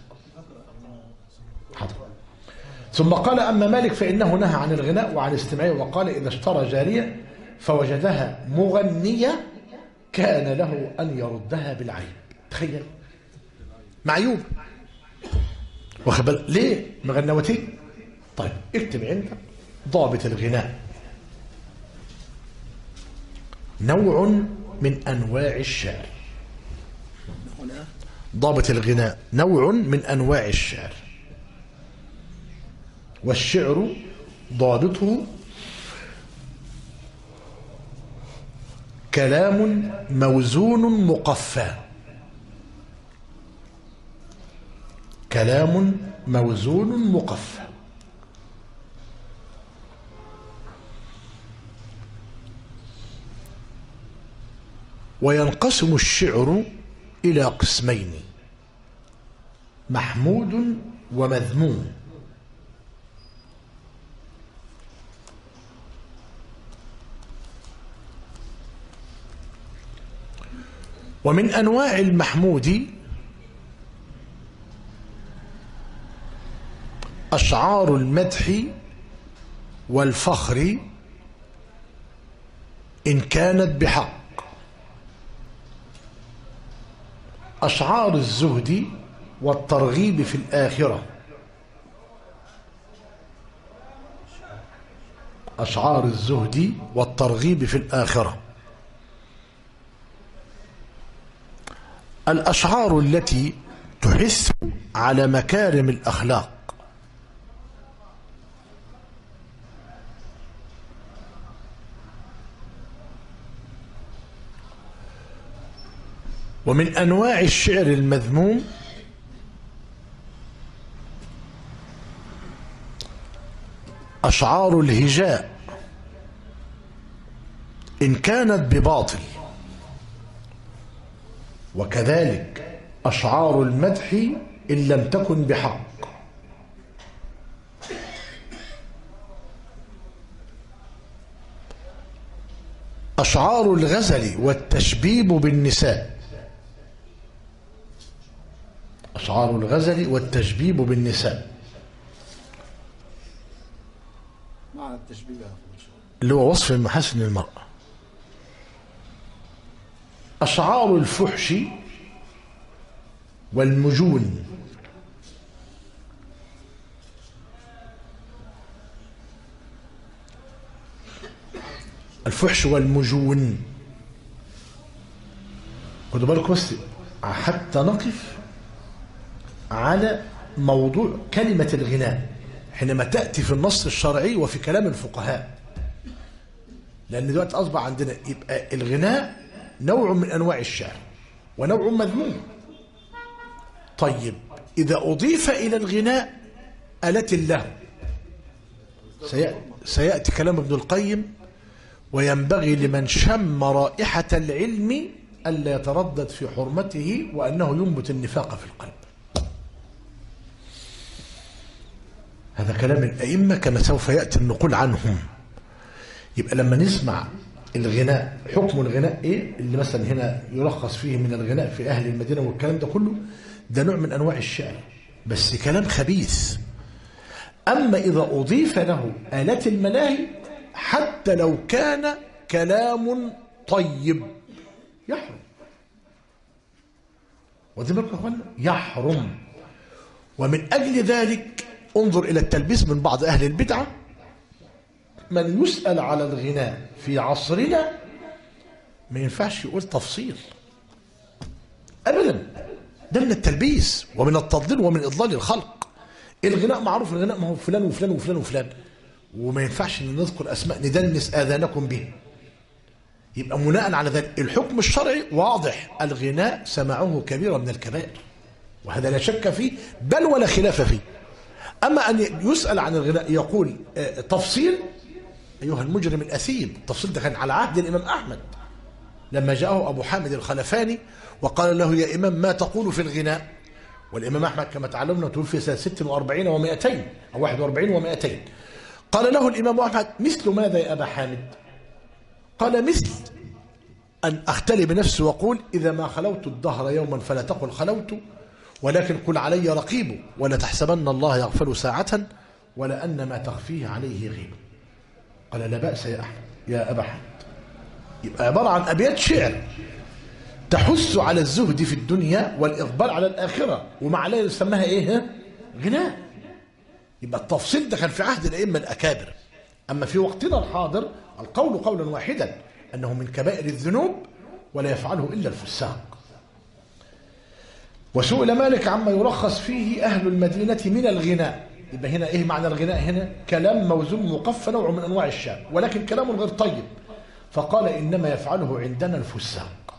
ثم قال: أما مالك فإنه نهى عن الغناء وعن استماعه، وقال: إذا اشترى جارية فوجدها مغنية كان له أن يردها بالعيب. تخيل، معيوب، واخد بالك ليه مغنوتين؟ طيب اكتب عندك ضابط الغناء: نوع من أنواع الشعر. ضابط الغناء نوع من أنواع الشعر، والشعر ضابطه كلام موزون مقفى. كلام موزون مقفى. وينقسم الشعر إلى قسمين: محمود ومذموم. ومن أنواع المحمود أشعار المدح والفخر إن كانت بحق، أشعار الزهد والترغيب في الآخرة، أشعار الزهد والترغيب في الآخرة. الأشعار التي تحث على مكارم الأخلاق، ومن أنواع الشعر المذموم أشعار الهجاء إن كانت بباطل، وكذلك أشعار المدح إن لم تكن بحق. أشعار الغزل والتشبيب بالنساء، أشعار الغزل والتشبيب بالنساء معنى التشبيه اللي هو وصف محاسن المرأة. أشعار الفحش والمجون، الفحش والمجون. خدوا بالكم بس حتى نقف على موضوع كلمة الغناء حينما تأتي في النص الشرعي وفي كلام الفقهاء، لأن دلوقتي أصبح عندنا يبقى الغناء نوع من أنواع الشعر ونوع مذموم. طيب إذا أضيف إلى الغناء آلات اللهو، سيأتي كلام ابن القيم: وينبغي لمن شم رائحة العلم ألا يتردد في حرمته وأنه ينبت النفاق في القلب. هذا كلام الأئمة كما سوف يأتي النقول عنهم. يبقى لما نسمع الغناء، حكم الغناء إيه اللي مثلا هنا يرخص فيه من الغناء في أهل المدينة والكلام ده كله، ده نوع من أنواع الشعر بس كلام خبيث. أما إذا أضيف له آلات الملاهي حتى لو كان كلام طيب يحرم. واخدين بالكم يا اخوانا؟ يحرم. ومن اجل ذلك انظر الى التلبيس من بعض اهل البدعه، من يسأل على الغناء في عصرنا ما ينفعش يقول تفصيل ابدا، ده من التلبيس ومن التضليل ومن اضلال الخلق. الغناء معروف، الغناء ما هو فلان وفلان وفلان وفلان، وما ينفعش ان نذكر اسماء ندنس اذانكم به. يبقى بناء على ذلك الحكم الشرعي واضح، الغناء سماعه كبيرة من الكبائر، وهذا لا شك فيه بل ولا خلاف فيه. اما ان يسأل عن الغناء يقول تفصيل، ايها المجرم الاثيم. التفصيل ده كان على عهد الامام احمد لما جاءه ابو حامد الخلفاني وقال له يا امام ما تقول في الغناء؟ والامام احمد كما تعلمنا توفي سنه 46 و200 او 41 و200. قال له الامام احمد مثل ماذا يا ابا حامد؟ قال مثل ان اختلي بنفسي واقول اذا ما خلوت الدهر يوما فلا تقل خلوت، ولكن قل علي رقيب، ولا تحسبن الله يغفل ساعه ولا ان ما تخفيه عليه غيب. قال لا بأس يا أحمد يا أبا حامد. يبقى عبارة عن أبيات شعر تحث على الزهد في الدنيا والإقبال على الآخرة، ومع ذلك يسمىها إيه؟ غناء. يبقى التفصيل ده كان في عهد الأئمة الأكابر. أما في وقتنا الحاضر القول قولا واحدا أنه من كبائر الذنوب ولا يفعله إلا الفساق. وسئل مالك عما يرخص فيه أهل المدينة من الغناء. يبقى هنا ايه معنى الغناء؟ هنا كلام موزون مقفى، نوع من انواع الشعر، ولكن كلام غير طيب. فقال انما يفعله عندنا الفساق.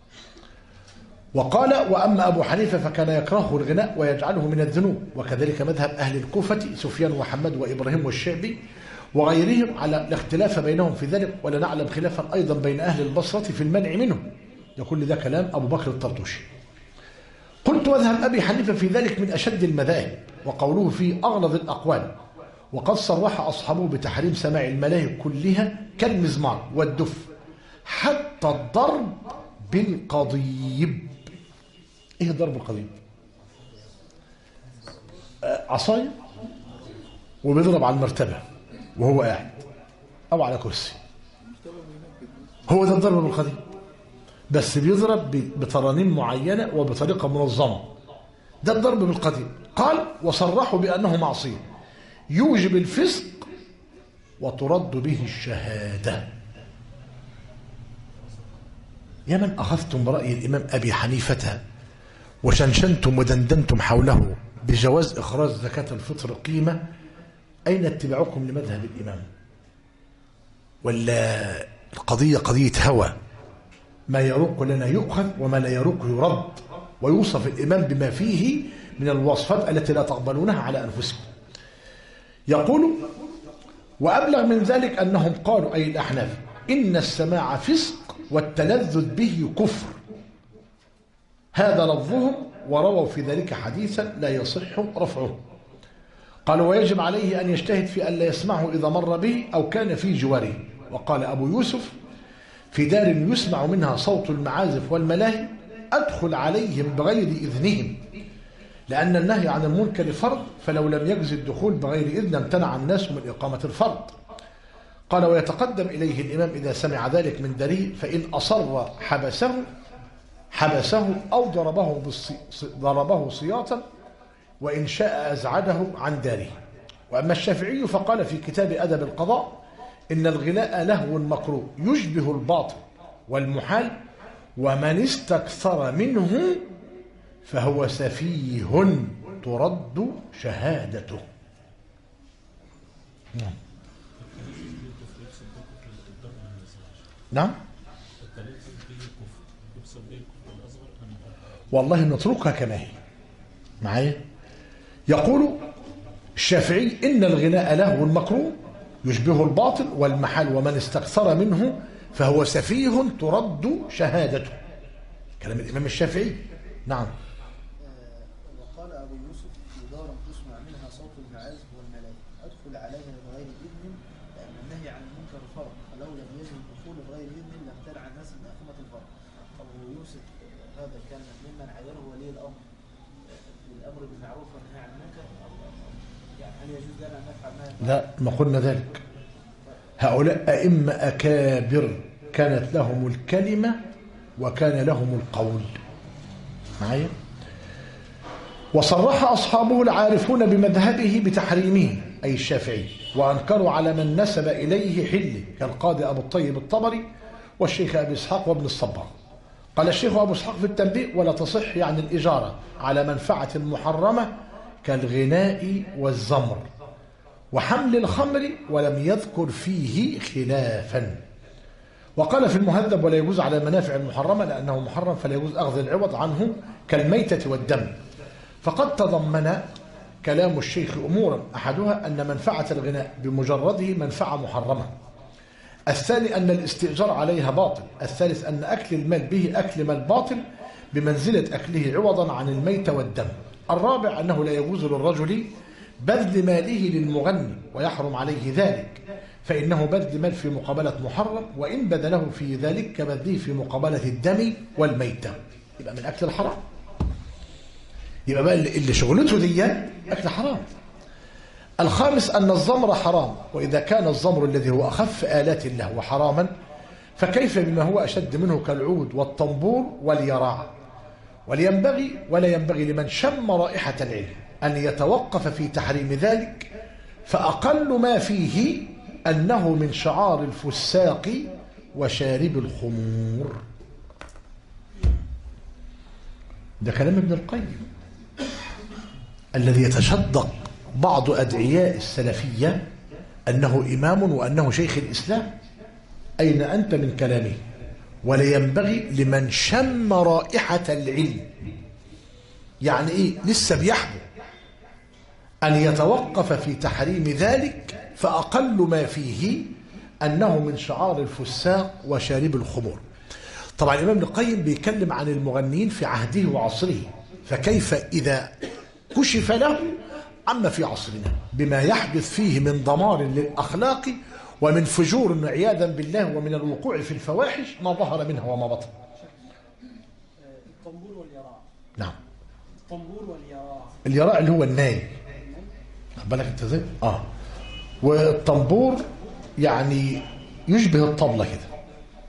وقال واما ابو حنيفه فكان يكره الغناء ويجعله من الذنوب، وكذلك مذهب اهل الكوفه سفيان وحماد وابراهيم والشعبي وغيرهم، على الاختلاف بينهم في ذلك، ولا نعلم خلافا ايضا بين اهل البصره في المنع منه. يقول ده كلام ابو بكر الطرطوشي. قلت مذهب ابي حنيفه في ذلك من اشد المذاهب، وقوله فيه أغلظ الأقوال، وقد صرح أصحابه بتحريم سماع الملاهي كلها كالمزمار والدف حتى الضرب بالقضيب. إيه ضرب القضيب؟ عصاية وبيضرب على المرتبة وهو قاعد أو على كرسي، هو ده الضرب بالقضيب، بس بيضرب بترانيم معينة وبطريقة منظمة، ده الضرب بالقضيب. قال وصرحوا بأنه معصية يوجب الفسق وترد به الشهادة. يا من أخذتم برأي الإمام أبي حنيفة وشنشنتم ودندنتم حوله بجواز إخراج زكاة الفطر قيمة، أين اتباعكم لمذهب الإمام؟ ولا القضية قضية هوى، ما يروق لنا يؤخذ وما لا يروق يرد، ويوصف الإمام بما فيه من الوصفات التي لا تقبلونها على أنفسكم. يقول وأبلغ من ذلك أنهم قالوا أي الأحناف إن السماع فسق والتلذذ به كفر، هذا لفظهم، ورووا في ذلك حديثا لا يصح رفعه. قالوا ويجب عليه أن يجتهد في أن لا يسمعه إذا مر به أو كان في جواره. وقال أبو يوسف في دار يسمع منها صوت المعازف والملاهي أدخل عليهم بغير إذنهم، لأن النهي عن المنكر فرض، فلو لم يجز الدخول بغير إذن امتنع الناس من إقامة الفرض. قال ويتقدم إليه الإمام إذا سمع ذلك من داره، فإن أصر حبسه أو ضربه سياطا، وإن شاء أزعده عن داره. وأما الشافعي فقال في كتاب أدب القضاء إن الغناء لهو مكروه يشبه الباطل والمحال، ومن استكثر منه فهو سفيه ترد شهادته. نعم والله نتركها كما هي معايا. يقول الشافعي إن الغناء لهو مكروه يشبه الباطل والمحال، ومن استكثر منه فهو سفيه ترد شهادته. كلام الإمام الشافعي. نعم. وقال أبو يوسف دار تسمع منها صوت المعازف والملاهي أدخل عليها بغير إذن، لأن النهي عن المنكر فرض، فلو لم يجد الدخول بغير إذن لامتنع الناس من إقامة الفرض. أبو يوسف هذا كان ممن عينه ولي الأمر بالأمر بالمعروف والنهي عن المنكر، يعني هل يجوز لنا أن نفعل ما؟ لا، ما قلنا ذلك. هؤلاء أئمة أكابر كانت لهم الكلمة وكان لهم القول معايا. وصرح أصحابه العارفون بمذهبه بتحريمه أي الشافعي، وأنكروا على من نسب إليه حله كالقاضي أبو الطيب الطبري والشيخ أبي إسحاق وابن الصباغ. قال الشيخ أبو إسحاق في التنبيه: ولا تصح يعني الإجارة على منفعة محرمة كالغناء والزمر وحمل الخمر، ولم يذكر فيه خلافا. وقال في المهذب: ولا يجوز على المنافع المحرمة لأنه محرم فلا يجوز أخذ العوض عنه كالميتة والدم. فقد تضمن كلام الشيخ أمورا، أحدها أن منفعة الغناء بمجرده منفعة محرمة، الثاني أن الاستئجار عليها باطل، الثالث أن أكل المال به أكل مال باطل بمنزلة أكله عوضا عن الميت والدم، الرابع أنه لا يجوز للرجل بذل ماله للمغني ويحرم عليه ذلك، فإنه بذل مال في مقابلة محرم، وإن بذله في ذلك كبذله في مقابلة الدم والميتة، يبقى من أكل الحرام. يبقى بقى اللي شغلته دي أكل حرام. الخامس أن الزمر حرام، وإذا كان الزمر الذي هو أخف آلات الله حراما فكيف بما هو أشد منه كالعود والطنبور واليراع. ولا ينبغي لمن شم رائحة العلم أن يتوقف في تحريم ذلك، فأقل ما فيه أنه من شعار الفساق وشارب الخمور. ده كلام ابن القيم الذي يتشدق بعض أدعياء السلفية أنه إمام وأنه شيخ الإسلام. أين أنت من كلامه؟ ولا ينبغي لمن شم رائحة العلم، يعني إيه؟ لسه بيحبو أن يتوقف في تحريم ذلك، فأقل ما فيه أنه من شعار الفساق وشارب الخمور. طبعا الإمام ابن القيم بيتكلم عن المغنين في عهده وعصره، فكيف إذا كشف له عما في عصرنا بما يحدث فيه من دمار للأخلاق ومن فجور عياذا بالله ومن الوقوع في الفواحش ما ظهر منها وما بطن. الطنبور واليراع. نعم. الطنبور واليراع. اليراع اللي هو الناي. خد بالك انت ازاي؟ والطنبور يعني يشبه الطبلة كده.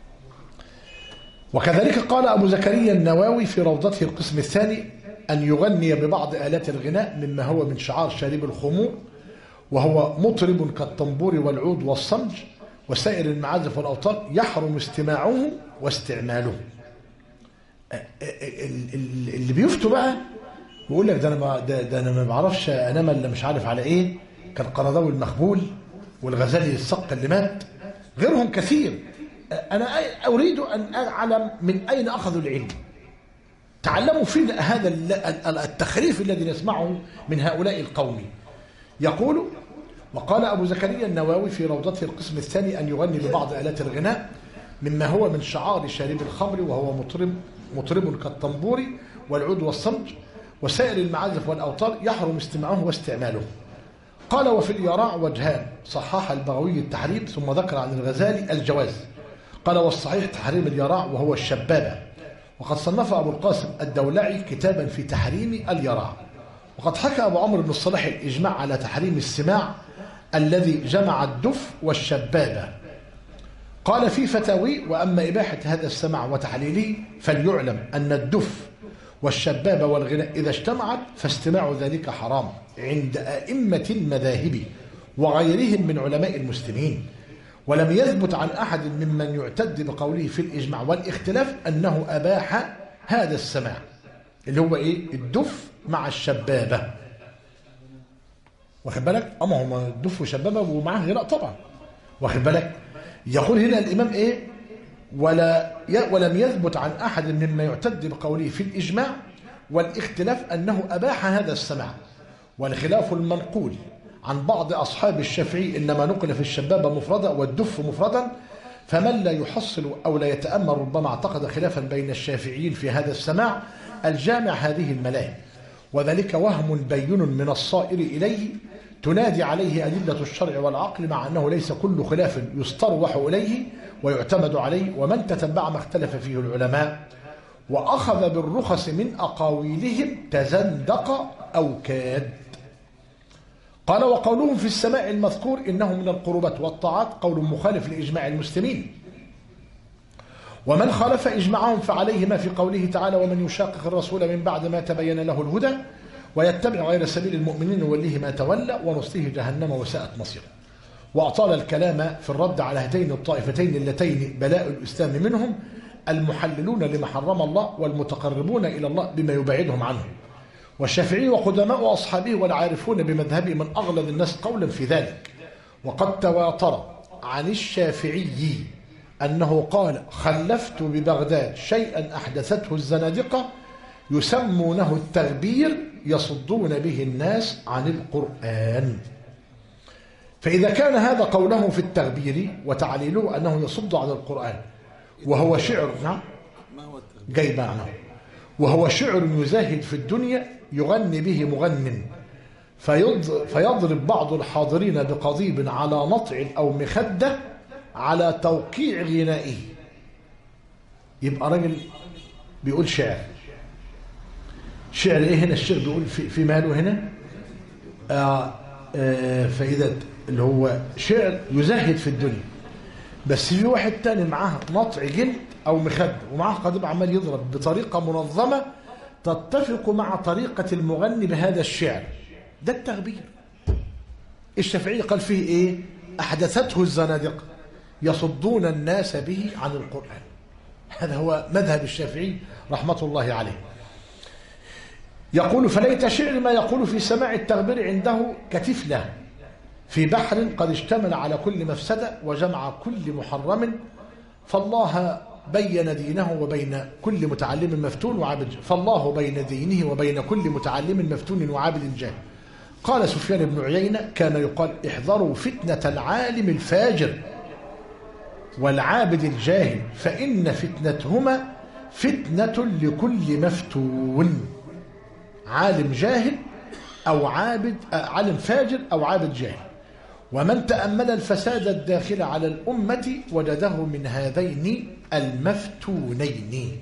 وكذلك قال أبو زكريا النووي في روضته القسم الثاني: أن يغني ببعض آلات الغناء مما هو من شعار شارب الخمور، وهو مطرب كالطنبور والعود والصنج وسائر المعازف والأوتار، يحرم استماعه واستعماله. اللي بيفتوا بقى بيقول لك ده أنا ما بعرفش أنام إلا مش عارف على إيه، كالقرضاوي المخبول والغزالي الصق اللي مات، غيرهم كثير. أنا أريد أن أعلم من أين أخذوا العلم. تعلموا فين هذا التخريف الذي نسمعه من هؤلاء القوم. يقول: وقال أبو زكريا النووي في روضته القسم الثاني: أن يغني ببعض آلات الغناء مما هو من شعار شارب الخمر، وهو مطرب كالطنبور والعود والصنج وسائر المعازف والأوتار، يحرم استماعه واستعماله. قال: وفي اليراع وجهان، صحح البغوي التحريم ثم ذكر عن الغزالي الجواز. قال: والصحيح تحريم اليراع وهو الشبابة. وقد صنف أبو القاسم الدولعي كتابا في تحريم اليراع. وقد حكى أبو عمرو بن الصلاح الإجماع على تحريم السماع الذي جمع الدف والشبابة. قال في فتاوي: وأما إباحة هذا السماع وتحليله فليعلم أن الدف والشبابة والغناء إذا اجتمعت فاستماع ذلك حرام عند أئمة المذاهب وغيرهم من علماء المسلمين، ولم يثبت عن أحد ممن يعتد بقوله في الإجماع والاختلاف أنه أباح هذا السماع اللي هو إيه؟ الدف مع الشبابة. واخد بالك؟ أما هم الدف وشبابة ومعاه غناء طبعا. واخد بالك؟ يقول هنا الإمام إيه؟ ولم يثبت عن أحد مما يعتد بقوله في الإجماع والاختلاف أنه أباح هذا السماع، والخلاف المنقول عن بعض أصحاب الشافعي إنما نقل في الشبابة مفردة والدف مفردا، فمن لا يحصل أو لا يتأمل ربما اعتقد خلافا بين الشافعيين في هذا السماع الجامع هذه الملاهي، وذلك وهم بين من الصائر إليه تنادي عليه أدلة الشرع والعقل، مع أنه ليس كل خلاف يستروح إليه ويعتمد عليه، ومن تتبع ما اختلف فيه العلماء وأخذ بالرخص من أقاويلهم تزندق أو كاد. قال: وقولهم في السماع المذكور إنه من القربات والطاعات قول مخالف لإجماع المسلمين، ومن خالف إجماعهم فعليه ما في قوله تعالى: ومن يشاقق الرسول من بعد ما تبين له الهدى ويتبع غير سبيل المؤمنين نوليه ما تولى ونصليه جهنم وساءت مصيره. وأطال الكلام في الرد على هاتين الطائفتين اللتين بلاء الإسلام منهم المحللون لما حرم الله والمتقربون إلى الله بما يبعدهم عنه. والشافعي وقدماء أصحابه والعارفون بمذهبه من أغلظ الناس قولا في ذلك. وقد تواتر عن الشافعي أنه قال: خلفت ببغداد شيئا أحدثته الزنادقة يسمونه التغبير يصدون به الناس عن القرآن. فإذا كان هذا قوله في التغبير وتعليله أنه يصد عن القرآن وهو شعر، نعم ما هو التغبير؟ جاي معنا، وهو شعر يزاهد في الدنيا يغني به مغن فيضرب بعض الحاضرين بقضيب على نطع أو مخدة على توقيع غنائه. يبقى راجل بيقول شعر. شعر ايه هنا؟ الشعر بيقول في ماله هنا فإذا اللي هو شعر يزهد في الدنيا، بس في واحد تاني معاه نطع جلد أو مخدة ومعاه قضيب عمال يضرب بطريقة منظمة تتفق مع طريقة المغني بهذا الشعر. ده التغبير. الشافعي قال فيه ايه؟ أحدثته الزنادقة يصدون الناس به عن القرآن. هذا هو مذهب الشافعي رحمة الله عليه. يقول: فليت شعر ما يقول في سماع التغبير عنده كتفلة في بحر قد اشتمل على كل مفسدة وجمع كل محرم، فالله بين دينه وبين كل متعلم مفتون وعابد، فالله بين دينه وبين كل متعلم مفتون وعابد جاهل. قال سفيان بن عيينة: كان يقال: احذروا فتنة العالم الفاجر والعابد الجاهل فإن فتنتهما فتنة لكل مفتون. عالم جاهل أو عابد، عالم فاجر أو عابد جاهل. ومن تأمل الفساد الداخل على الأمة وجده من هذين المفتونين.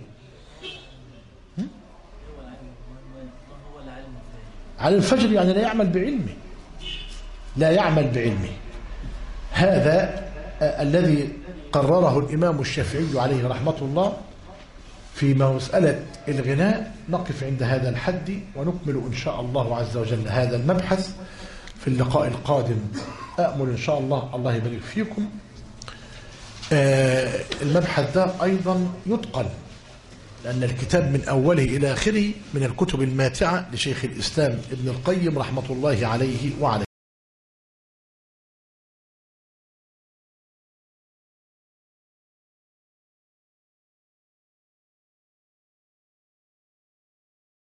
على الفجر يعني لا يعمل بعلمه، لا يعمل بعلمه. هذا الذي قرره الإمام الشافعي عليه رحمة الله في مسألة الغناء. نقف عند هذا الحد ونكمل إن شاء الله عز وجل هذا المبحث في اللقاء القادم. أأمل إن شاء الله يبارك فيكم. المبحث ده أيضا يتقن، لأن الكتاب من أوله إلى آخره من الكتب الماتعة لشيخ الإسلام ابن القيم رحمة الله عليه وعليه.